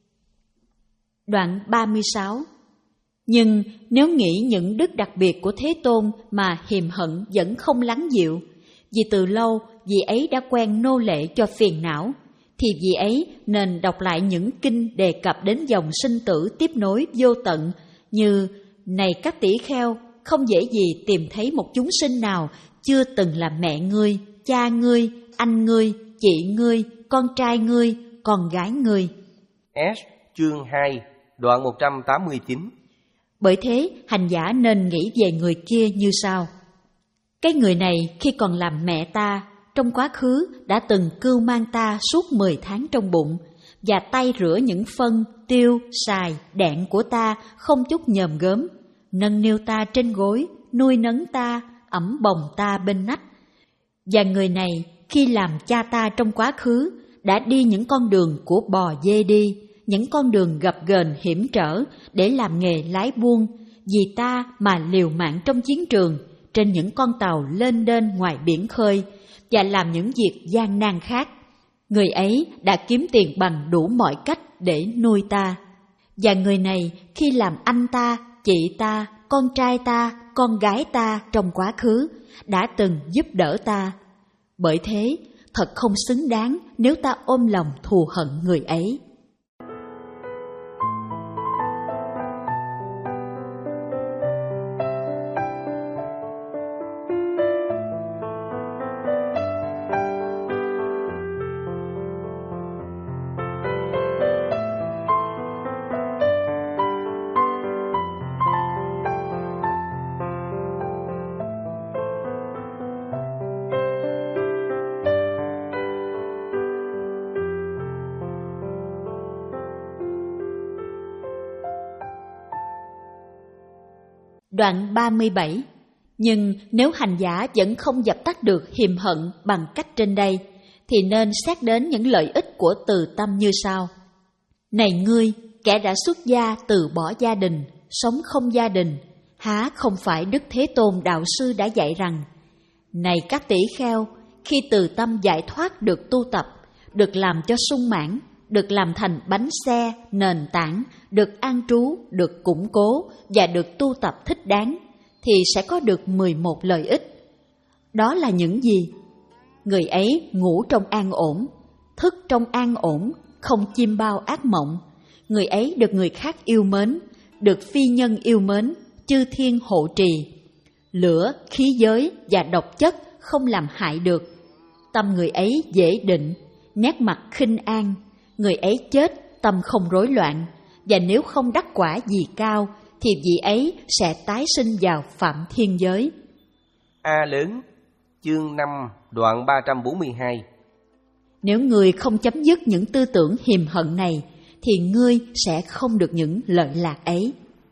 Đoạn ba mươi sáu. Nhưng nếu nghĩ những đức đặc biệt của Thế Tôn mà hiềm hận vẫn không lắng dịu, vì từ lâu vị ấy đã quen nô lệ cho phiền não, thì vị ấy nên đọc lại những kinh đề cập đến dòng sinh tử tiếp nối vô tận, như này các tỷ kheo, không dễ gì tìm thấy một chúng sinh nào chưa từng là mẹ ngươi, cha ngươi, anh ngươi, chị ngươi, con trai ngươi, con gái ngươi. S, chương hai, đoạn một trăm tám mươi chín. Bởi thế, hành giả nên nghĩ về người kia như sau. Cái người này khi còn làm mẹ ta, trong quá khứ đã từng cưu mang ta suốt mười tháng trong bụng, và tay rửa những phân, tiêu, xài, đạn của ta không chút nhòm gớm, nâng niu ta trên gối, nuôi nấng ta, ẵm bồng ta bên nách. Và người này khi làm cha ta trong quá khứ đã đi những con đường của bò dê đi, những con đường gập ghềnh hiểm trở để làm nghề lái buôn, vì ta mà liều mạng trong chiến trường, trên những con tàu lên đên ngoài biển khơi, và làm những việc gian nan khác. Người ấy đã kiếm tiền bằng đủ mọi cách để nuôi ta. Và người này khi làm anh ta, chị ta, con trai ta, con gái ta trong quá khứ đã từng giúp đỡ ta. Bởi thế, thật không xứng đáng nếu ta ôm lòng thù hận người ấy. Đoạn ba mươi bảy. Nhưng nếu hành giả vẫn không dập tắt được hiềm hận bằng cách trên đây, thì nên xét đến những lợi ích của từ tâm như sau. Này ngươi, kẻ đã xuất gia từ bỏ gia đình, sống không gia đình, há không phải Đức Thế Tôn Đạo Sư đã dạy rằng: này các tỷ kheo, khi từ tâm giải thoát được tu tập, được làm cho sung mãn, được làm thành bánh xe, nền tảng, được an trú, được củng cố và được tu tập thích đáng, thì sẽ có được mười một lợi ích. Đó là những gì? Người ấy ngủ trong an ổn, thức trong an ổn, không chiêm bao ác mộng. Người ấy được người khác yêu mến, được phi nhân yêu mến, chư thiên hộ trì. Lửa, khí giới và độc chất không làm hại được. Tâm người ấy dễ định, nét mặt khinh an. Người ấy chết, tâm không rối loạn. Và nếu không đắc quả gì cao, thì vị ấy sẽ tái sinh vào phạm thiên giới. A lớn, chương năm, đoạn ba trăm bốn mươi hai. Nếu ngươi không chấm dứt những tư tưởng hiềm hận này, thì ngươi sẽ không được những lợi lạc ấy.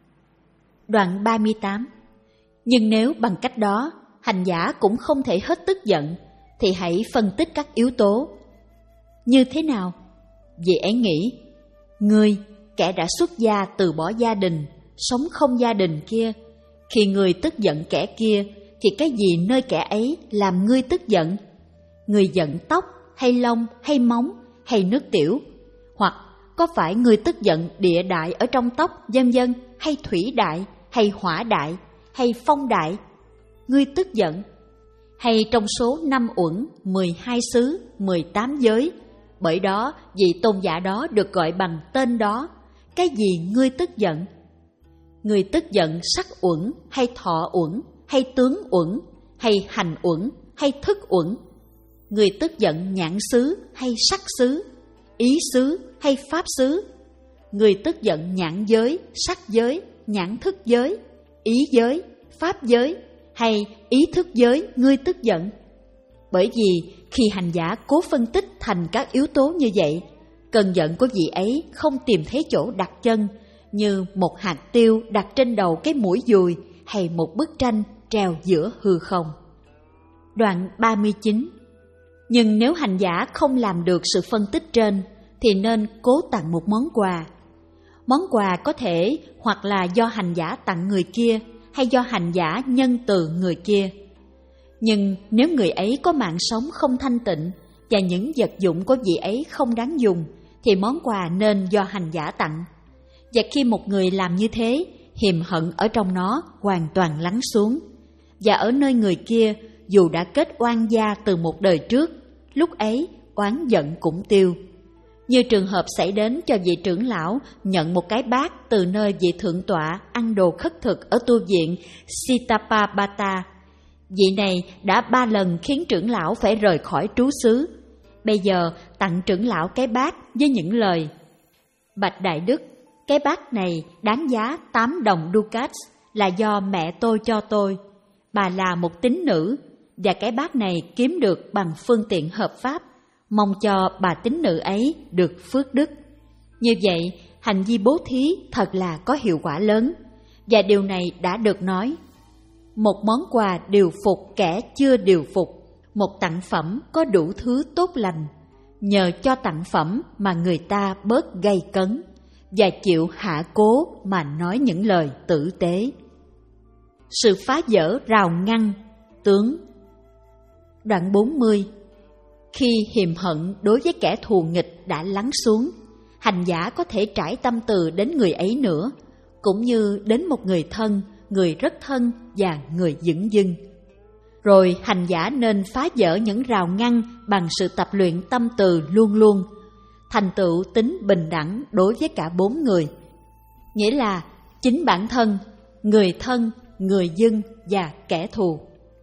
Đoạn ba mươi tám. Nhưng nếu bằng cách đó, hành giả cũng không thể hết tức giận, thì hãy phân tích các yếu tố. Như thế nào? Vị ấy nghĩ, ngươi, kẻ đã xuất gia từ bỏ gia đình, sống không gia đình kia, khi ngươi tức giận kẻ kia, thì cái gì nơi kẻ ấy làm ngươi tức giận? Ngươi giận tóc, hay lông, hay móng, hay nước tiểu? Hoặc có phải ngươi tức giận địa đại ở trong tóc, vân vân, hay thủy đại, hay hỏa đại, hay phong đại? Ngươi tức giận? Hay trong số năm uẩn, mười hai xứ, mười tám giới? Bởi đó, vị tôn giả đó được gọi bằng tên đó. Cái gì ngươi tức giận? Ngươi tức giận sắc uẩn, hay thọ uẩn, hay tướng uẩn, hay hành uẩn, hay thức uẩn? Ngươi tức giận nhãn xứ, hay sắc xứ, ý xứ, hay pháp xứ? Ngươi tức giận nhãn giới, sắc giới, nhãn thức giới, ý giới, pháp giới, hay ý thức giới ngươi tức giận? Bởi vì khi hành giả cố phân tích thành các yếu tố như vậy, cơn giận của vị ấy không tìm thấy chỗ đặt chân, như một hạt tiêu đặt trên đầu cái mũi dùi, hay một bức tranh treo giữa hư không. Đoạn ba mươi chín. Nhưng nếu hành giả không làm được sự phân tích trên, thì nên cố tặng một món quà. Món quà có thể hoặc là do hành giả tặng người kia, hay do hành giả nhân từ người kia. Nhưng nếu người ấy có mạng sống không thanh tịnh, và những vật dụng của vị ấy không đáng dùng, thì món quà nên do hành giả tặng. Và khi một người làm như thế, hiềm hận ở trong nó hoàn toàn lắng xuống. Và ở nơi người kia, dù đã kết oan gia từ một đời trước, lúc ấy oán giận cũng tiêu. Như trường hợp xảy đến cho vị trưởng lão nhận một cái bát từ nơi vị thượng tọa ăn đồ khất thực ở tu viện Sitapabhata. Vị này đã ba lần khiến trưởng lão phải rời khỏi trú xứ. Bây giờ tặng trưởng lão cái bát với những lời: bạch đại đức, cái bát này đáng giá tám đồng ducats, là do mẹ tôi cho tôi. Bà là một tín nữ, và cái bát này kiếm được bằng phương tiện hợp pháp. Mong cho bà tín nữ ấy được phước đức. Như vậy, hành vi bố thí thật là có hiệu quả lớn. Và điều này đã được nói: một món quà điều phục kẻ chưa điều phục, một tặng phẩm có đủ thứ tốt lành. Nhờ cho tặng phẩm mà người ta bớt gay cấn, và chịu hạ cố mà nói những lời tử tế. Sự phá vỡ rào ngăn, tướng. Đoạn bốn mươi. Khi hiềm hận đối với kẻ thù nghịch đã lắng xuống, hành giả có thể trải tâm từ đến người ấy nữa, cũng như đến một người thân, người rất thân và người dửng dưng. Rồi hành giả nên phá vỡ những rào ngăn bằng sự tập luyện tâm từ luôn luôn, thành tựu tính bình đẳng đối với cả bốn người, nghĩa là chính bản thân, người thân, người dưng và kẻ thù.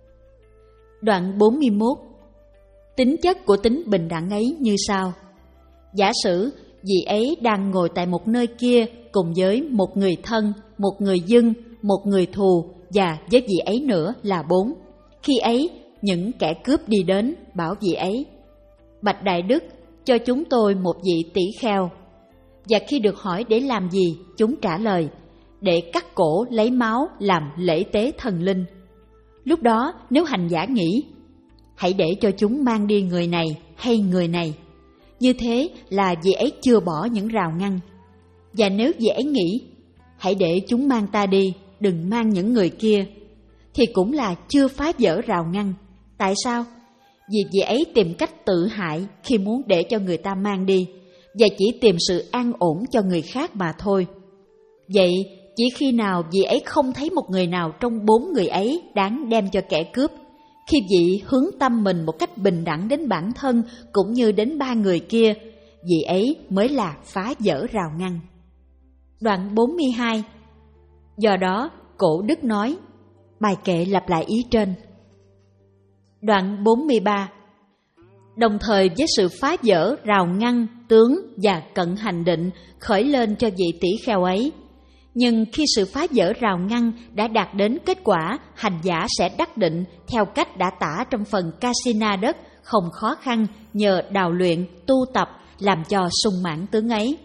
Đoạn bốn mươi mốt. Tính chất của tính bình đẳng ấy như sau. Giả sử vị ấy đang ngồi tại một nơi kia cùng với một người thân, một người dưng, một người thù và với vị ấy nữa là bốn. Khi ấy, những kẻ cướp đi đến bảo vị ấy: bạch đại đức, cho chúng tôi một vị tỷ kheo. Và khi được hỏi để làm gì, chúng trả lời: để cắt cổ lấy máu làm lễ tế thần linh. Lúc đó nếu hành giả nghĩ: hãy để cho chúng mang đi người này hay người này, như thế là vị ấy chưa bỏ những rào ngăn. Và nếu vị ấy nghĩ, hãy để chúng mang ta đi, đừng mang những người kia, thì cũng là chưa phá vỡ rào ngăn. Tại sao? Vì vị ấy tìm cách tự hại khi muốn để cho người ta mang đi, và chỉ tìm sự an ổn cho người khác mà thôi. Vậy, chỉ khi nào vị ấy không thấy một người nào trong bốn người ấy đáng đem cho kẻ cướp, khi vị hướng tâm mình một cách bình đẳng đến bản thân cũng như đến ba người kia, vị ấy mới là phá vỡ rào ngăn. Đoạn bốn mươi hai. Do đó, Cổ Đức nói, bài kệ lặp lại ý trên. Đoạn bốn mươi ba. Đồng thời với sự phá vỡ rào ngăn, tướng và cận hành định khởi lên cho vị tỷ kheo ấy. Nhưng khi sự phá vỡ rào ngăn đã đạt đến kết quả, hành giả sẽ đắc định theo cách đã tả trong phần Kasina đất, không khó khăn nhờ đào luyện, tu tập làm cho sung mãn tướng ấy.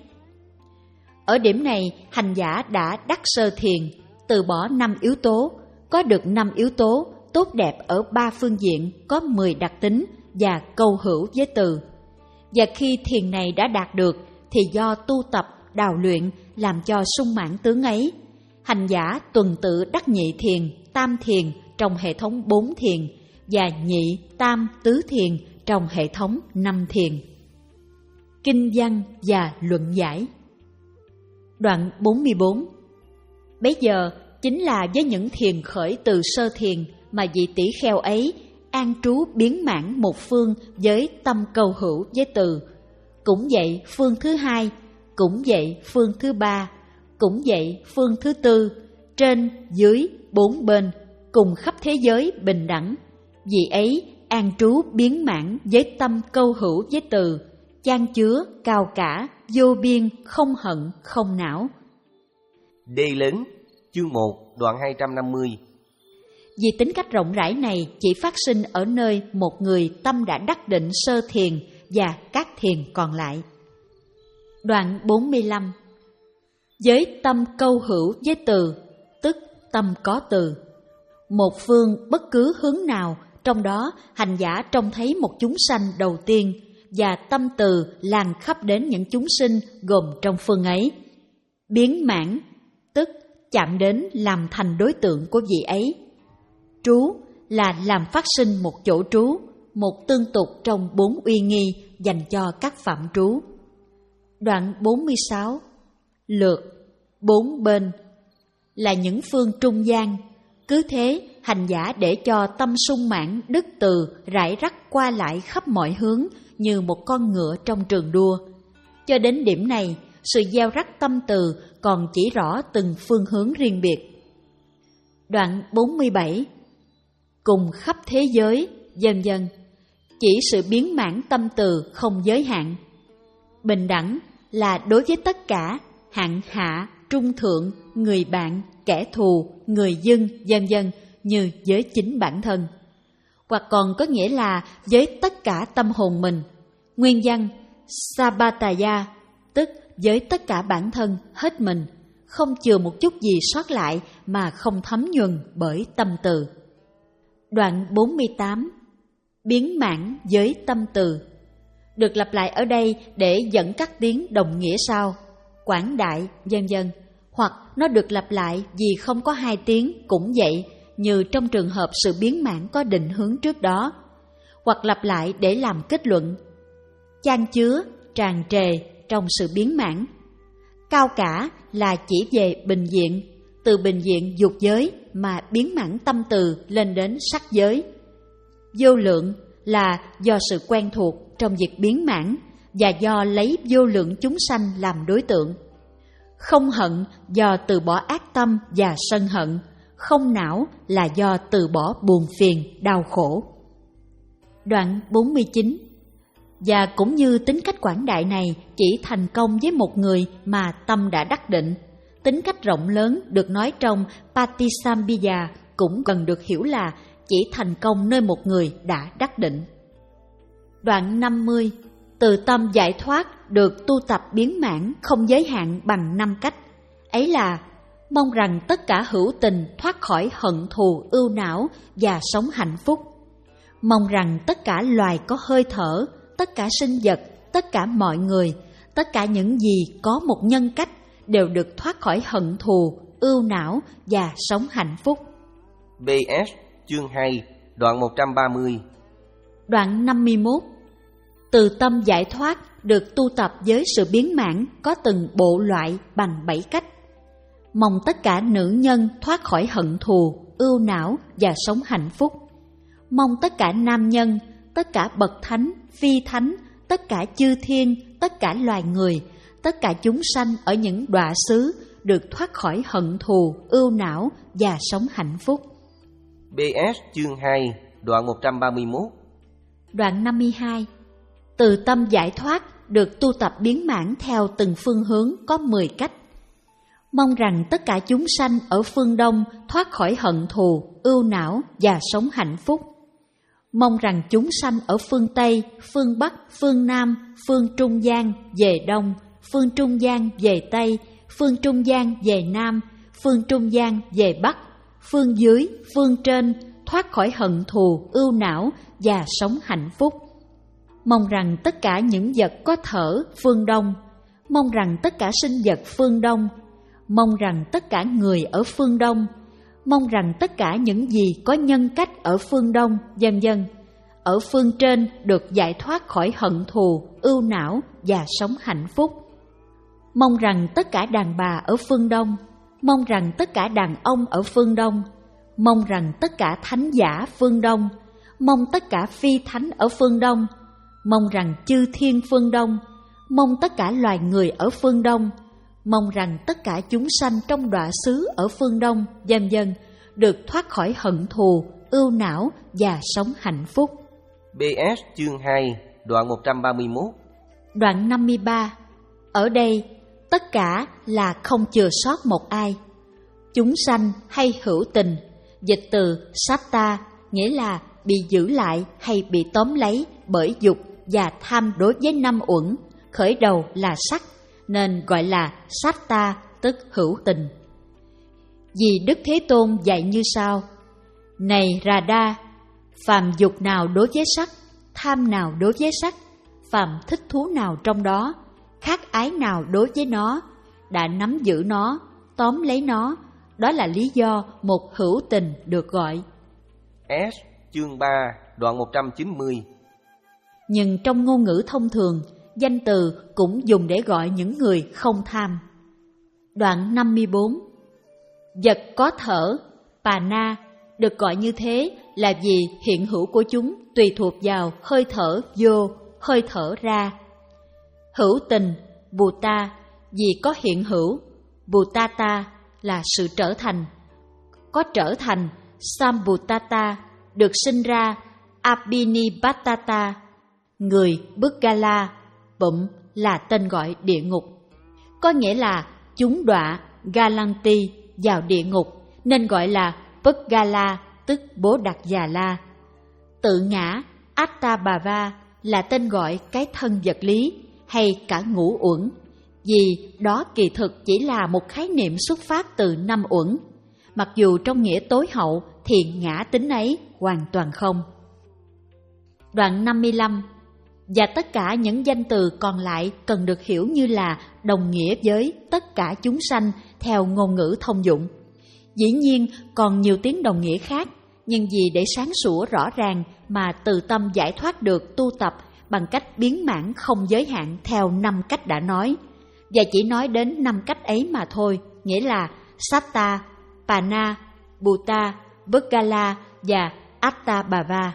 Ở điểm này, hành giả đã đắc sơ thiền, từ bỏ năm yếu tố, có được năm yếu tố tốt đẹp ở ba phương diện, có mười đặc tính và câu hữu với từ. Và khi thiền này đã đạt được, thì do tu tập, đào luyện làm cho sung mãn tướng ấy, hành giả tuần tự đắc nhị thiền, tam thiền trong hệ thống bốn thiền và nhị, tam, tứ thiền trong hệ thống năm thiền. Kinh văn và luận giải. Đoạn bốn mươi bốn. Bấy giờ chính là với những thiền khởi từ sơ thiền mà vị tỷ kheo ấy an trú biến mãn một phương với tâm câu hữu với từ. Cũng vậy phương thứ hai, cũng vậy phương thứ ba, cũng vậy phương thứ tư, trên, dưới, bốn bên, cùng khắp thế giới bình đẳng. Vị ấy an trú biến mãn với tâm câu hữu với từ, chan chứa, cao cả, vô biên, không hận, không não. Đề lớn, chương một, đoạn hai trăm năm mươi. Vì tính cách rộng rãi này chỉ phát sinh ở nơi một người tâm đã đắc định sơ thiền và các thiền còn lại. Đoạn bốn mươi lăm. Với tâm câu hữu với từ, tức tâm có từ. Một phương bất cứ hướng nào, trong đó hành giả trông thấy một chúng sanh đầu tiên, và tâm từ lan khắp đến những chúng sinh gồm trong phương ấy. Biến mãn, tức chạm đến làm thành đối tượng của vị ấy. Trú là làm phát sinh một chỗ trú, một tương tục trong bốn uy nghi dành cho các phạm trú. Đoạn bốn mươi sáu. Lượt, bốn bên là những phương trung gian. Cứ thế, hành giả để cho tâm sung mãn đức từ rải rác qua lại khắp mọi hướng như một con ngựa trong trường đua. Cho đến điểm này, sự gieo rắc tâm từ còn chỉ rõ từng phương hướng riêng biệt. Đoạn bốn mươi bảy. Cùng khắp thế giới, vân vân, chỉ sự biến mãn tâm từ không giới hạn. Bình đẳng là đối với tất cả, hạng hạ, trung thượng, người bạn, kẻ thù, người dân, vân vân, như với chính bản thân. Hoặc còn có nghĩa là với tất cả tâm hồn mình. Nguyên văn Sabataya, tức với tất cả bản thân, hết mình, không chừa một chút gì sót lại mà không thấm nhuần bởi tâm từ. Đoạn bốn mươi tám. Biến mãn với tâm từ được lặp lại ở đây để dẫn các tiếng đồng nghĩa sau, quảng đại, vân vân, hoặc nó được lặp lại vì không có hai tiếng cũng vậy, như trong trường hợp sự biến mãn có định hướng trước đó, hoặc lặp lại để làm kết luận. Chan chứa, tràn trề trong sự biến mãn. Cao cả là chỉ về bình diện, từ bình diện dục giới mà biến mãn tâm từ lên đến sắc giới. Vô lượng là do sự quen thuộc trong việc biến mãn và do lấy vô lượng chúng sanh làm đối tượng. Không hận do từ bỏ ác tâm và sân hận. Không não là do từ bỏ buồn phiền, đau khổ. Đoạn bốn mươi chín. Và cũng như tính cách quảng đại này chỉ thành công với một người mà tâm đã đắc định, tính cách rộng lớn được nói trong Patisambhya cũng cần được hiểu là chỉ thành công nơi một người đã đắc định. Đoạn năm mươi. Từ tâm giải thoát được tu tập biến mãn không giới hạn bằng năm cách. Ấy là mong rằng tất cả hữu tình thoát khỏi hận thù ưu não và sống hạnh phúc. Mong rằng tất cả loài có hơi thở, tất cả sinh vật, tất cả mọi người, tất cả những gì có một nhân cách đều được thoát khỏi hận thù, ưu não và sống hạnh phúc. bê ét chương hai, đoạn một trăm ba mươi. Đoạn năm mươi mốt. Từ tâm giải thoát được tu tập với sự biến mãn có từng bộ loại bằng bảy cách. Mong tất cả nữ nhân thoát khỏi hận thù, ưu não và sống hạnh phúc. Mong tất cả nam nhân, tất cả bậc thánh, phi thánh, tất cả chư thiên, tất cả loài người, tất cả chúng sanh ở những đọa xứ được thoát khỏi hận thù, ưu não và sống hạnh phúc. bê ét chương hai, đoạn một trăm ba mươi mốt. Đoạn năm mươi hai. Từ tâm giải thoát được tu tập biến mãn theo từng phương hướng có mười cách. Mong rằng tất cả chúng sanh ở phương Đông thoát khỏi hận thù, ưu não và sống hạnh phúc. Mong rằng chúng sanh ở phương Tây, phương Bắc, phương Nam, phương Trung Gian về Đông, phương Trung Gian về Tây, phương Trung Gian về Nam, phương Trung Gian về Bắc, phương dưới, phương trên thoát khỏi hận thù, ưu não và sống hạnh phúc. Mong rằng tất cả những vật có thở phương Đông, mong rằng tất cả sinh vật phương Đông, mong rằng tất cả người ở phương Đông, mong rằng tất cả những gì có nhân cách ở phương Đông, vân vân, ở phương trên được giải thoát khỏi hận thù, ưu não và sống hạnh phúc. Mong rằng tất cả đàn bà ở phương Đông, mong rằng tất cả đàn ông ở phương Đông, mong rằng tất cả thánh giả phương Đông, mong tất cả phi thánh ở phương Đông, mong rằng chư thiên phương Đông, mong tất cả loài người ở phương Đông, mong rằng tất cả chúng sanh trong đọa xứ ở phương Đông, vân vân, được thoát khỏi hận thù, ưu não và sống hạnh phúc. bê ét chương hai, đoạn một trăm ba mươi mốt. Đoạn năm mươi ba. Ở đây, tất cả là không chừa sót một ai. Chúng sanh hay hữu tình, dịch từ satta, nghĩa là bị giữ lại hay bị tóm lấy bởi dục và tham đối với năm uẩn, khởi đầu là sắc, nên gọi là satta, tức hữu tình. Vì Đức Thế Tôn dạy như sau: Này Radha, phàm dục nào đối với sắc, tham nào đối với sắc, phàm thích thú nào trong đó, khát ái nào đối với nó, đã nắm giữ nó, tóm lấy nó, đó là lý do một hữu tình được gọi. S chương ba, đoạn một trăm chín mươi. Nhưng trong ngôn ngữ thông thường, danh từ cũng dùng để gọi những người không tham. Đoạn năm mươi bốn. Vật có thở, Pana, được gọi như thế là vì hiện hữu của chúng tùy thuộc vào hơi thở vô, hơi thở ra. Hữu tình, Bhuta, vì có hiện hữu, Bhutata là sự trở thành. Có trở thành, Sambhutata, được sinh ra, Abhinibhatata, người Bhuggala, bụm là tên gọi địa ngục. Có nghĩa là chúng đọa, Galanti, vào địa ngục, nên gọi là Bhuggala, tức Bố Đặc Già La. Tự ngã, Attabhava, là tên gọi cái thân vật lý hay cả ngũ uẩn, vì đó kỳ thực chỉ là một khái niệm xuất phát từ năm uẩn, mặc dù trong nghĩa tối hậu thì ngã tính ấy hoàn toàn không. Đoạn năm mươi lăm. Và tất cả những danh từ còn lại cần được hiểu như là đồng nghĩa với tất cả chúng sanh theo ngôn ngữ thông dụng. Dĩ nhiên còn nhiều tiếng đồng nghĩa khác, nhưng vì để sáng sủa rõ ràng mà từ tâm giải thoát được tu tập bằng cách biến mãn không giới hạn theo năm cách đã nói, và chỉ nói đến năm cách ấy mà thôi, nghĩa là Satta, Pana, Bhuta, Bhuggala và Attabhava.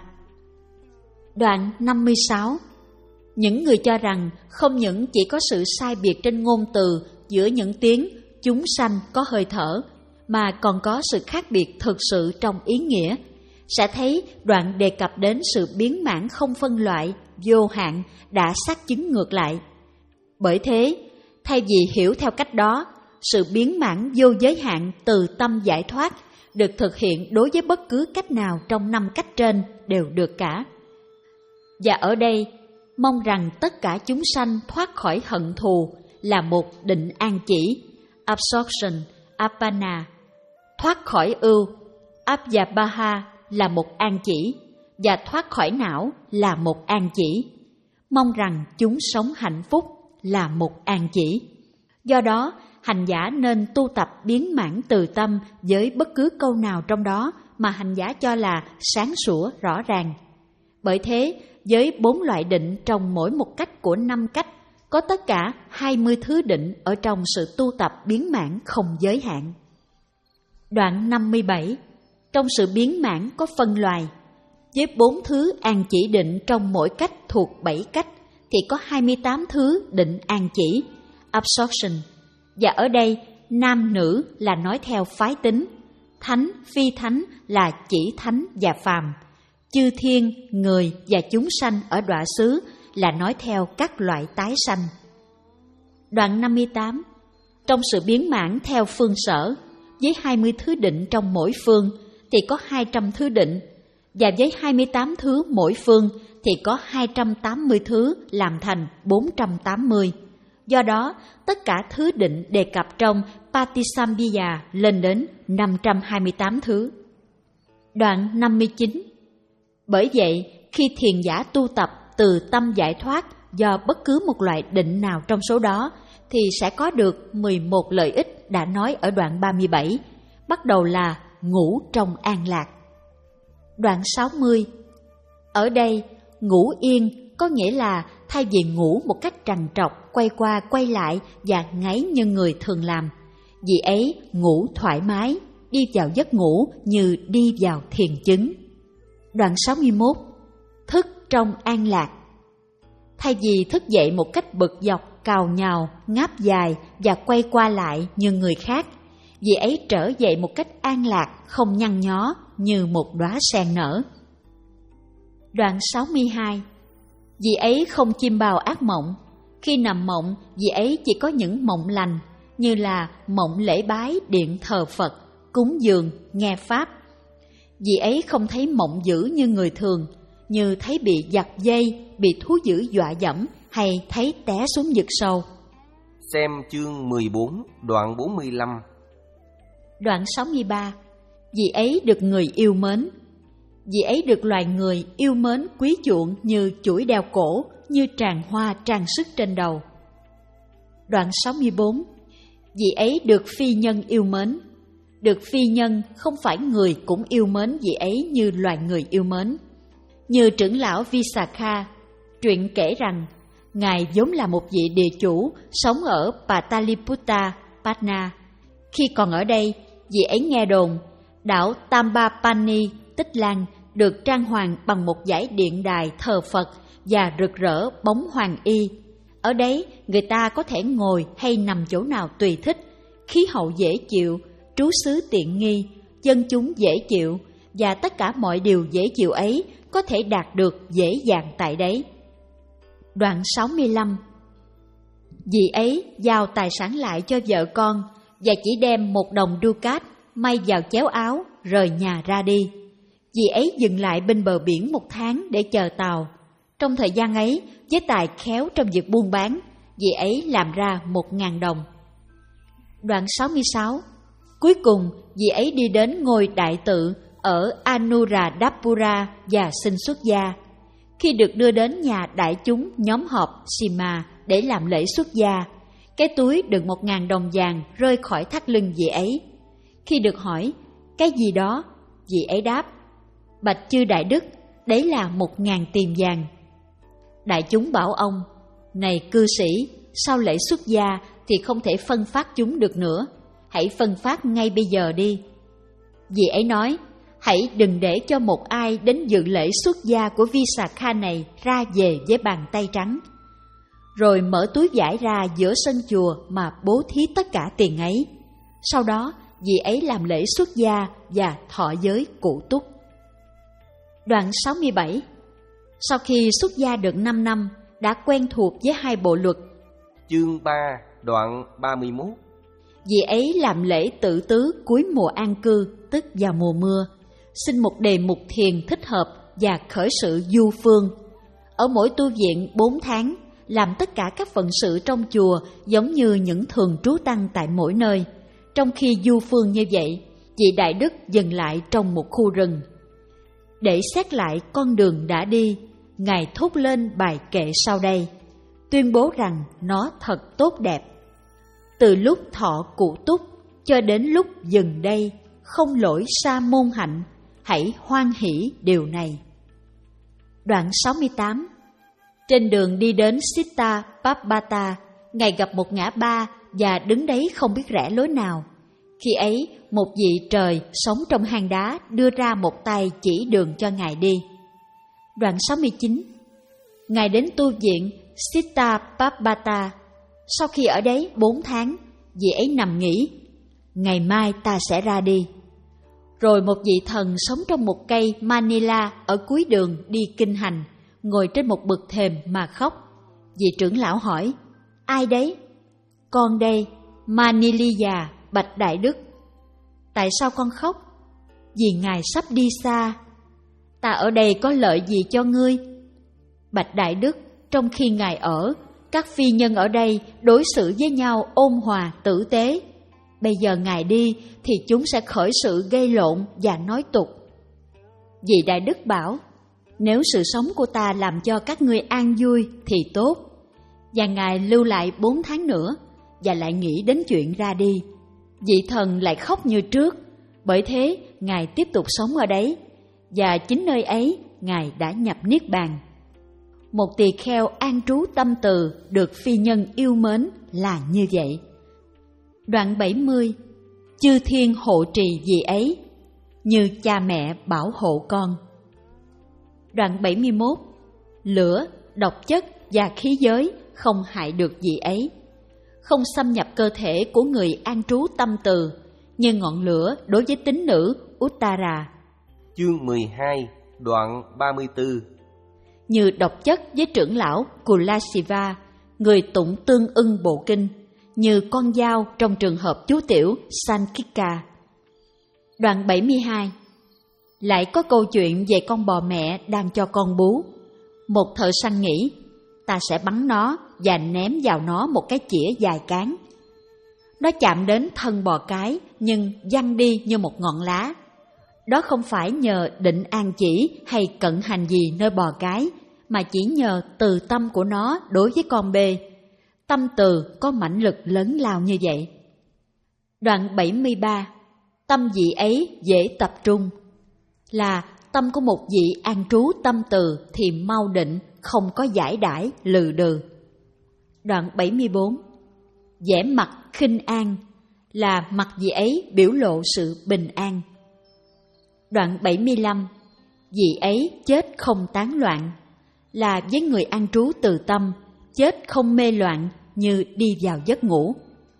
Đoạn năm mươi sáu. Những người cho rằng không những chỉ có sự sai biệt trên ngôn từ giữa những tiếng chúng sanh có hơi thở, mà còn có sự khác biệt thực sự trong ý nghĩa, sẽ thấy đoạn đề cập đến sự biến mãn không phân loại, vô hạn đã xác chứng ngược lại. Bởi thế, thay vì hiểu theo cách đó, sự biến mãn vô giới hạn từ tâm giải thoát được thực hiện đối với bất cứ cách nào trong năm cách trên đều được cả. Và ở đây, mong rằng tất cả chúng sanh thoát khỏi hận thù là một định an chỉ, absorption, apana, thoát khỏi ưu, abhyabaha là một an chỉ, và thoát khỏi não là một an chỉ. Mong rằng chúng sống hạnh phúc là một an chỉ. Do đó, hành giả nên tu tập biến mãn từ tâm với bất cứ câu nào trong đó mà hành giả cho là sáng sủa rõ ràng. Bởi thế, với bốn loại định trong mỗi một cách của năm cách, có tất cả hai mươi thứ định ở trong sự tu tập biến mãn không giới hạn. Đoạn năm mươi bảy. Trong sự biến mãn có phân loài. Với bốn thứ an chỉ định trong mỗi cách thuộc bảy cách, thì có hai mươi tám thứ định an chỉ, absorption. Và ở đây, nam nữ là nói theo phái tính, thánh, phi thánh là chỉ thánh và phàm, chư thiên, người và chúng sanh ở đọa xứ là nói theo các loại tái sanh. Đoạn năm mươi tám. Trong sự biến mãn theo phương sở, với hai mươi thứ định trong mỗi phương thì có hai trăm thứ định, và với hai mươi tám thứ mỗi phương thì có hai trăm tám mươi thứ làm thành bốn trăm tám mươi. Do đó, tất cả thứ định đề cập trong Patisambhya lên đến năm trăm hai mươi tám thứ. Đoạn năm mươi chín. Bởi vậy, khi thiền giả tu tập từ tâm giải thoát do bất cứ một loại định nào trong số đó, thì sẽ có được mười một lợi ích đã nói ở đoạn ba mươi bảy, bắt đầu là ngủ trong an lạc. Đoạn sáu mươi. Ở đây, ngủ yên có nghĩa là thay vì ngủ một cách trằn trọc, quay qua quay lại và ngáy như người thường làm, vì ấy ngủ thoải mái, đi vào giấc ngủ như đi vào thiền chứng. Đoạn sáu mươi mốt. Thức trong an lạc. Thay vì thức dậy một cách bực dọc, cào nhào, ngáp dài và quay qua lại như người khác, vì ấy trở dậy một cách an lạc, không nhăn nhó như một đóa sen nở. Đoạn sáu mươi hai. Vì ấy không chim bao ác mộng. Khi nằm mộng, vì ấy chỉ có những mộng lành, như là mộng lễ bái, điện thờ Phật, cúng dường, nghe Pháp. Vì ấy không thấy mộng dữ như người thường, như thấy bị giật dây, bị thú dữ dọa dẫm, hay thấy té xuống vực sâu. Xem chương mười bốn, đoạn bốn mươi lăm. Đoạn sáu mươi ba. Vì ấy được người yêu mến. Vì ấy được loài người yêu mến quý chuộng như chuỗi đeo cổ, như tràng hoa trang sức trên đầu. Đoạn sáu mươi bốn. Vì ấy được phi nhân yêu mến. Được phi nhân không phải người cũng yêu mến vì ấy như loài người yêu mến. Như trưởng lão Visakha, truyện kể rằng, Ngài vốn là một vị địa chủ sống ở Pataliputta, Patna. Khi còn ở đây, vị ấy nghe đồn, đảo Tambapani, Tích Lan, được trang hoàng bằng một dãy điện đài thờ Phật và rực rỡ bóng hoàng y. Ở đấy, người ta có thể ngồi hay nằm chỗ nào tùy thích, khí hậu dễ chịu, trú xứ tiện nghi, dân chúng dễ chịu, và tất cả mọi điều dễ chịu ấy có thể đạt được dễ dàng tại đấy. Đoạn sáu mươi lăm. Vì ấy giao tài sản lại cho vợ con và chỉ đem một đồng ducat may vào chéo áo, rời nhà ra đi. Vì ấy dừng lại bên bờ biển một tháng để chờ tàu. Trong thời gian ấy, với tài khéo trong việc buôn bán, vì ấy làm ra một ngàn đồng. Đoạn sáu mươi sáu. Cuối cùng, vì ấy đi đến ngôi đại tự ở Anuradhapura và xin xuất gia. Khi được đưa đến nhà đại chúng nhóm họp Sima để làm lễ xuất gia, cái túi đựng một ngàn đồng vàng rơi khỏi thắt lưng vị ấy. Khi được hỏi, cái gì đó? Vị ấy đáp, bạch chư đại đức, đấy là một ngàn tiền vàng. Đại chúng bảo ông, này cư sĩ, sau lễ xuất gia thì không thể phân phát chúng được nữa, hãy phân phát ngay bây giờ đi. Vị ấy nói, hãy đừng để cho một ai đến dự lễ xuất gia của Visakha này ra về với bàn tay trắng. Rồi mở túi vải ra giữa sân chùa mà bố thí tất cả tiền ấy. Sau đó, vị ấy làm lễ xuất gia và thọ giới cụ túc. Đoạn sáu mươi bảy. Sau khi xuất gia được năm năm, đã quen thuộc với hai bộ luật. Chương ba, đoạn ba mươi mốt. Vị ấy làm lễ tự tứ cuối mùa an cư, tức vào mùa mưa, xin một đề mục thiền thích hợp và khởi sự du phương. Ở mỗi tu viện bốn tháng, làm tất cả các phận sự trong chùa giống như những thường trú tăng tại mỗi nơi. Trong khi du phương như vậy, vị đại đức dừng lại trong một khu rừng. Để xét lại con đường đã đi, Ngài thốt lên bài kệ sau đây, tuyên bố rằng nó thật tốt đẹp. Từ lúc thọ cụ túc cho đến lúc dừng đây, không lỗi sa môn hạnh, hãy hoan hỷ điều này. Đoạn sáu mươi tám. Trên đường đi đến Sitta Pabbata, Ngài gặp một ngã ba và đứng đấy không biết rẽ lối nào. Khi ấy, một vị trời sống trong hang đá đưa ra một tay chỉ đường cho Ngài đi. Đoạn sáu mươi chín. Ngài đến tu viện Sitta Pabbata. Sau khi ở đấy bốn tháng, vị ấy nằm nghỉ. Ngày mai ta sẽ ra đi. Rồi một vị thần sống trong một cây Manila ở cuối đường đi kinh hành, ngồi trên một bậc thềm mà khóc. Vị trưởng lão hỏi, ai đấy? Con đây, Maniliya, bạch Đại Đức. Tại sao con khóc? Vì Ngài sắp đi xa. Ta ở đây có lợi gì cho ngươi? Bạch Đại Đức, trong khi Ngài ở, các phi nhân ở đây đối xử với nhau ôn hòa tử tế. Bây giờ Ngài đi thì chúng sẽ khởi sự gây lộn và nói tục. Vị Đại Đức bảo, nếu sự sống của ta làm cho các ngươi an vui thì tốt. Và Ngài lưu lại bốn tháng nữa và lại nghĩ đến chuyện ra đi. Vị thần lại khóc như trước, bởi thế Ngài tiếp tục sống ở đấy, và chính nơi ấy Ngài đã nhập Niết Bàn. Một tỳ kheo an trú tâm từ được phi nhân yêu mến là như vậy. Đoạn bảy mươi. Chư thiên hộ trì vị ấy, như cha mẹ bảo hộ con. Đoạn bảy mươi mốt. Lửa, độc chất và khí giới không hại được vị ấy, không xâm nhập cơ thể của người an trú tâm từ, như ngọn lửa đối với tín nữ Uttara. Chương mười hai, đoạn ba mươi tư. Như độc chất với trưởng lão Kulasiva, người tụng tương ưng bộ kinh, như con dao trong trường hợp chú tiểu Sankika. Đoạn bảy mươi hai. Lại có câu chuyện về con bò mẹ đang cho con bú. Một thợ săn nghĩ, ta sẽ bắn nó và ném vào nó một cái chĩa dài cán. Nó chạm đến thân bò cái nhưng văng đi như một ngọn lá. Đó không phải nhờ định an chỉ hay cận hành gì nơi bò cái, mà chỉ nhờ từ tâm của nó đối với con bê. Tâm từ có mãnh lực lớn lao như vậy. Đoạn bảy mươi ba. Tâm vị ấy dễ tập trung. Là tâm của một vị an trú tâm từ thì mau định, không có giải đãi lừ đừ. Đoạn bảy mươi bốn. Vẻ mặt khinh an. Là mặt vị ấy biểu lộ sự bình an. Đoạn bảy mươi lăm. Vị ấy chết không tán loạn. Là với người an trú từ tâm, chết không mê loạn như đi vào giấc ngủ.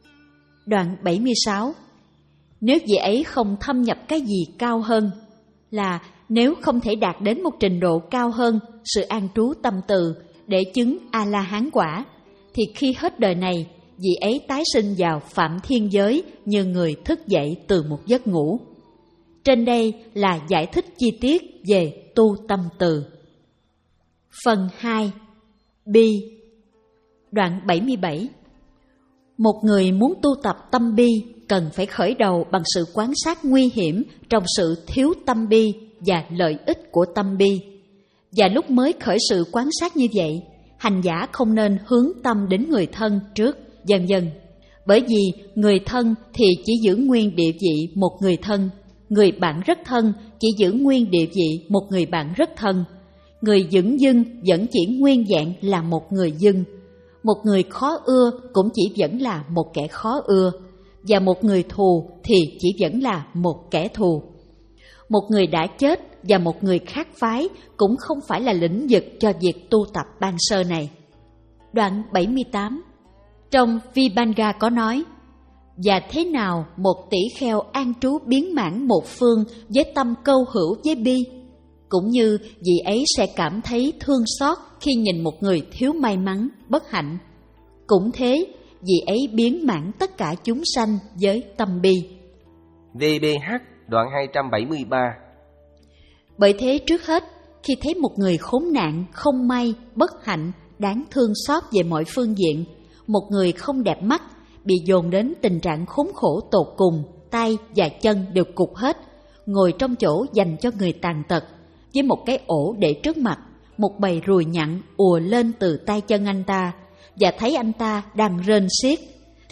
Đoạn bảy mươi sáu. Nếu vị ấy không thâm nhập cái gì cao hơn, là nếu không thể đạt đến một trình độ cao hơn sự an trú tâm từ để chứng A-la-hán quả, thì khi hết đời này, vị ấy tái sinh vào phạm thiên giới như người thức dậy từ một giấc ngủ. Trên đây là giải thích chi tiết về tu tâm từ. Phần hai. Bi. Đoạn bảy mươi bảy. Một người muốn tu tập tâm bi cần phải khởi đầu bằng sự quan sát nguy hiểm trong sự thiếu tâm bi và lợi ích của tâm bi. Và lúc mới khởi sự quan sát như vậy, hành giả không nên hướng tâm đến người thân trước, vân vân. Bởi vì người thân thì chỉ giữ nguyên địa vị một người thân, người bạn rất thân chỉ giữ nguyên địa vị một người bạn rất thân, người dửng dưng vẫn chỉ nguyên vẹn là một người dưng, một người khó ưa cũng chỉ vẫn là một kẻ khó ưa, và một người thù thì chỉ vẫn là một kẻ thù. Một người đã chết và một người khác phái cũng không phải là lĩnh vực cho việc tu tập ban sơ này. Đoạn bảy mươi tám. Trong Vibhanga có nói, và thế nào một tỷ kheo an trú biến mãn một phương với tâm câu hữu với bi, cũng như vị ấy sẽ cảm thấy thương xót khi nhìn một người thiếu may mắn, bất hạnh. Cũng thế, vị ấy biến mãn tất cả chúng sanh với tâm bi. vê bê hát đoạn hai trăm bảy mươi ba. Bởi thế trước hết, khi thấy một người khốn nạn, không may, bất hạnh, đáng thương xót về mọi phương diện, một người không đẹp mắt, bị dồn đến tình trạng khốn khổ tột cùng, tay và chân đều cụt hết, ngồi trong chỗ dành cho người tàn tật, với một cái ổ để trước mặt, một bầy ruồi nhặn ùa lên từ tay chân anh ta, và thấy anh ta đang rên xiết,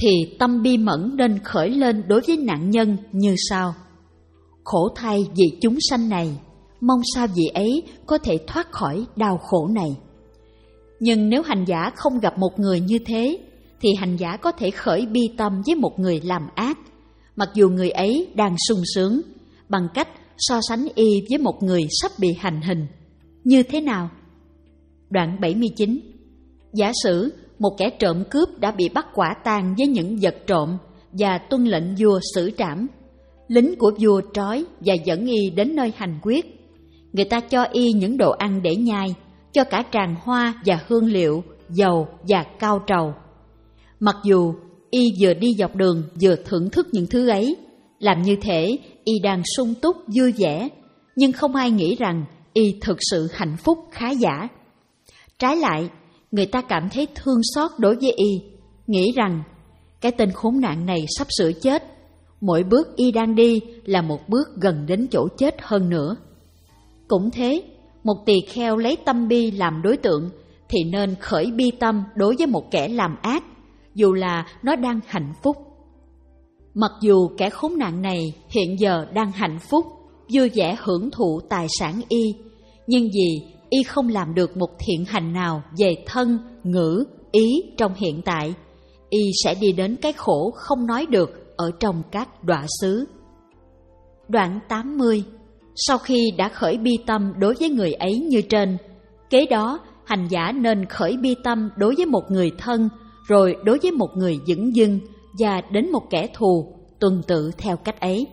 thì tâm bi mẫn nên khởi lên đối với nạn nhân như sau: khổ thay vì chúng sanh này, mong sao vị ấy có thể thoát khỏi đau khổ này. Nhưng nếu hành giả không gặp một người như thế, thì hành giả có thể khởi bi tâm với một người làm ác, mặc dù người ấy đang sung sướng, bằng cách so sánh y với một người sắp bị hành hình. Như thế nào? Đoạn bảy mươi chín. Giả sử một kẻ trộm cướp đã bị bắt quả tang với những vật trộm và tuân lệnh vua xử trảm. Lính của vua trói và dẫn y đến nơi hành quyết. Người ta cho y những đồ ăn để nhai, cho cả tràng hoa và hương liệu, dầu và cao trầu. Mặc dù y vừa đi dọc đường vừa thưởng thức những thứ ấy, làm như thể y đang sung túc vui vẻ, nhưng không ai nghĩ rằng y thực sự hạnh phúc khá giả. Trái lại, người ta cảm thấy thương xót đối với y, nghĩ rằng cái tên khốn nạn này sắp sửa chết, mỗi bước y đang đi là một bước gần đến chỗ chết hơn nữa. Cũng thế, một tỳ kheo lấy tâm bi làm đối tượng thì nên khởi bi tâm đối với một kẻ làm ác, dù là nó đang hạnh phúc. Mặc dù kẻ khốn nạn này hiện giờ đang hạnh phúc, vui vẻ hưởng thụ tài sản y, nhưng vì y không làm được một thiện hành nào về thân, ngữ, ý trong hiện tại, y sẽ đi đến cái khổ không nói được ở trong các đọa xứ. Đoạn tám mươi. Sau khi đã khởi bi tâm đối với người ấy như trên, kế đó hành giả nên khởi bi tâm đối với một người thân, rồi đối với một người dửng dưng và đến một kẻ thù, tuần tự theo cách ấy.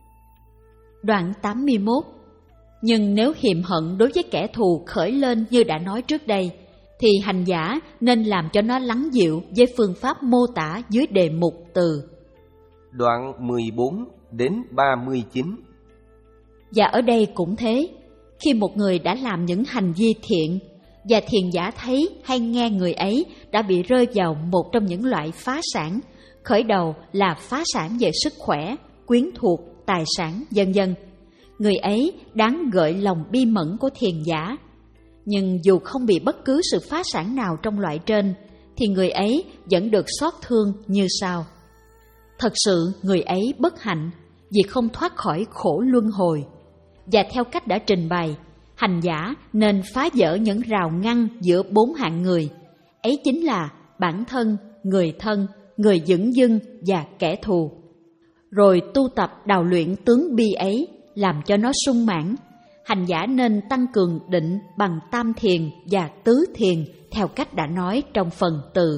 Đoạn tám mươi mốt. Nhưng nếu hiềm hận đối với kẻ thù khởi lên như đã nói trước đây, thì hành giả nên làm cho nó lắng dịu với phương pháp mô tả dưới đề mục từ đoạn mười bốn đến ba mươi chín. Và ở đây cũng thế, khi một người đã làm những hành vi thiện, và thiền giả thấy hay nghe người ấy đã bị rơi vào một trong những loại phá sản, khởi đầu là phá sản về sức khỏe, quyến thuộc, tài sản, vân vân, người ấy đáng gợi lòng bi mẫn của thiền giả. Nhưng dù không bị bất cứ sự phá sản nào trong loại trên, thì người ấy vẫn được xót thương như sau: thật sự người ấy bất hạnh vì không thoát khỏi khổ luân hồi. Và theo cách đã trình bày, hành giả nên phá vỡ những rào ngăn giữa bốn hạng người, ấy chính là bản thân, người thân, người dửng dưng và kẻ thù. Rồi tu tập đào luyện tướng bi ấy, làm cho nó sung mãn. Hành giả nên tăng cường định bằng tam thiền và tứ thiền theo cách đã nói trong phần từ.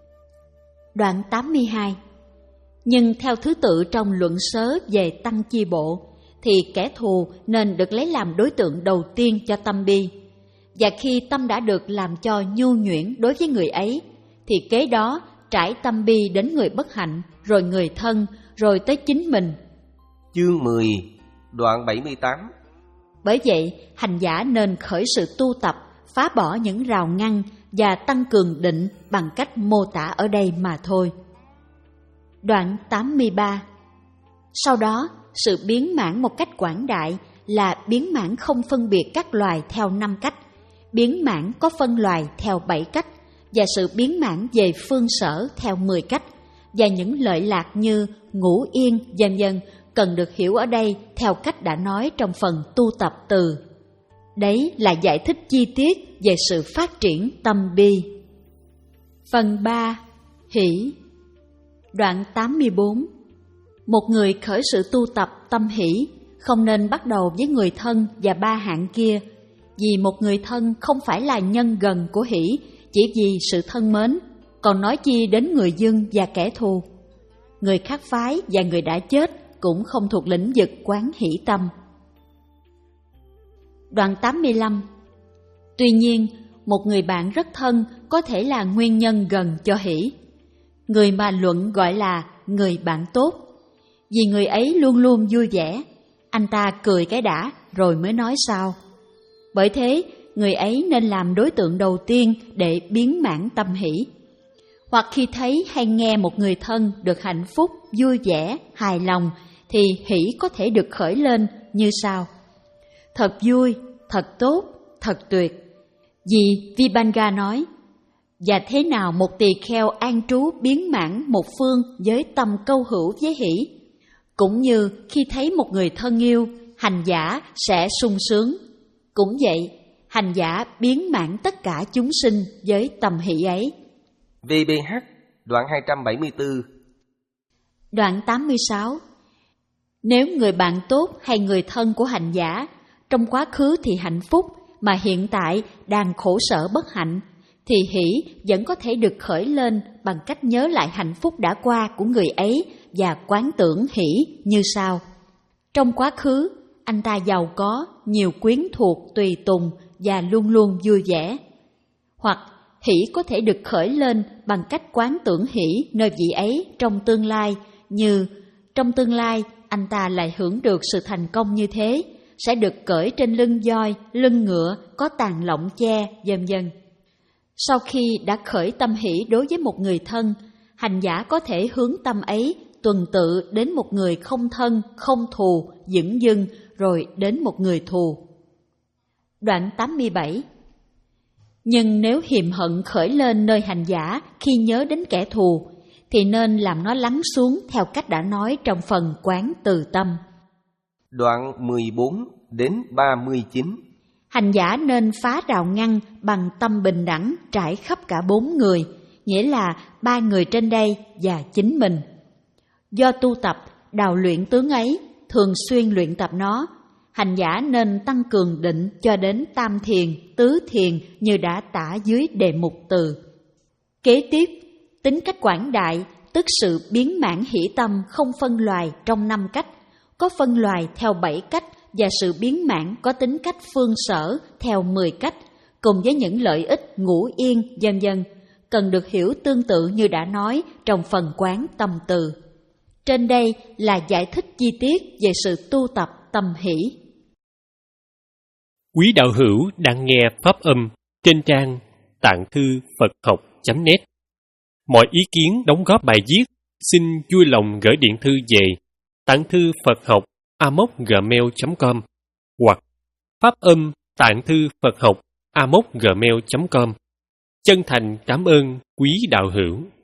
Đoạn tám mươi hai. Nhưng theo thứ tự trong luận sớ về tăng chi bộ, thì kẻ thù nên được lấy làm đối tượng đầu tiên cho tâm bi. Và khi tâm đã được làm cho nhu nhuyễn đối với người ấy, thì kế đó trải tâm bi đến người bất hạnh, rồi người thân, rồi tới chính mình. Chương mười, đoạn bảy mươi tám. Bởi vậy, hành giả nên khởi sự tu tập, phá bỏ những rào ngăn và tăng cường định bằng cách mô tả ở đây mà thôi. Đoạn tám mươi ba. Sau đó, sự biến mãn một cách quảng đại là biến mãn không phân biệt các loài theo năm cách, biến mãn có phân loài theo bảy cách, và sự biến mãn về phương sở theo mười cách, và những lợi lạc như ngủ yên, vân vân cần được hiểu ở đây theo cách đã nói trong phần tu tập từ. Đấy là giải thích chi tiết về sự phát triển tâm bi. Phần ba. Hỷ. Đoạn tám mươi bốn. Một người khởi sự tu tập tâm hỷ không nên bắt đầu với người thân và ba hạng kia, vì một người thân không phải là nhân gần của hỷ chỉ vì sự thân mến, còn nói chi đến người dưng và kẻ thù. Người khác phái và người đã chết cũng không thuộc lĩnh vực quán hỷ tâm. Đoạn tám mươi lăm. Tuy nhiên, một người bạn rất thân có thể là nguyên nhân gần cho hỷ. Người mà luận gọi là người bạn tốt, vì người ấy luôn luôn vui vẻ. Anh ta cười cái đã rồi mới nói sao. Bởi thế, người ấy nên làm đối tượng đầu tiên để biến mãn tâm hỷ. Hoặc khi thấy hay nghe một người thân được hạnh phúc, vui vẻ, hài lòng, thì hỷ có thể được khởi lên như sau: thật vui, thật tốt, thật tuyệt. Vì Vibhanga nói, Và thế nào một tỳ kheo an trú biến mãn một phương với tâm câu hữu với hỷ. Cũng như khi thấy một người thân yêu, hành giả sẽ sung sướng. Cũng vậy, hành giả biến mãn tất cả chúng sinh với tâm hỷ ấy. vê bê hát đoạn hai trăm bảy mươi tư. Đoạn tám mươi sáu. Nếu người bạn tốt hay người thân của hành giả trong quá khứ thì hạnh phúc mà hiện tại đang khổ sở bất hạnh, thì hỷ vẫn có thể được khởi lên bằng cách nhớ lại hạnh phúc đã qua của người ấy và quán tưởng hỷ như sau. Trong quá khứ, anh ta giàu có, nhiều quyến thuộc, tùy tùng và luôn luôn vui vẻ. Hoặc hỷ có thể được khởi lên bằng cách quán tưởng hỷ nơi vị ấy trong tương lai, như trong tương lai anh ta lại hưởng được sự thành công như thế, sẽ được cởi trên lưng voi, lưng ngựa, có tàn lọng che, vân vân. Sau khi đã khởi tâm hỷ đối với một người thân, hành giả có thể hướng tâm ấy tuần tự đến một người không thân, không thù, dửng dưng, rồi đến một người thù. Đoạn tám mươi bảy. Nhưng nếu hiềm hận khởi lên nơi hành giả khi nhớ đến kẻ thù, thì nên làm nó lắng xuống theo cách đã nói trong phần quán từ tâm. Đoạn mười bốn đến ba mươi chín. Hành giả nên phá rào ngăn bằng tâm bình đẳng trải khắp cả bốn người, nghĩa là ba người trên đây và chính mình. Do tu tập, đào luyện tướng ấy, thường xuyên luyện tập nó, hành giả nên tăng cường định cho đến tam thiền, tứ thiền như đã tả dưới đề mục từ. Kế tiếp, tính cách quảng đại, tức sự biến mãn hỷ tâm không phân loài trong năm cách, có phân loài theo bảy cách, và sự biến mãn có tính cách phương sở theo mười cách, cùng với những lợi ích ngủ yên, vân vân, cần được hiểu tương tự như đã nói trong phần quán tâm từ. Trên đây là giải thích chi tiết về sự tu tập tâm hỷ. Quý đạo hữu đang nghe pháp âm trên trang tạng thư Phật học chấm net. Mọi ý kiến đóng góp bài viết xin vui lòng gửi điện thư về tạng thư Phật học a m o c gmail chấm com hoặc pháp âm tạng thư Phật học a m o c gmail chấm com. Chân thành cảm ơn quý đạo hữu.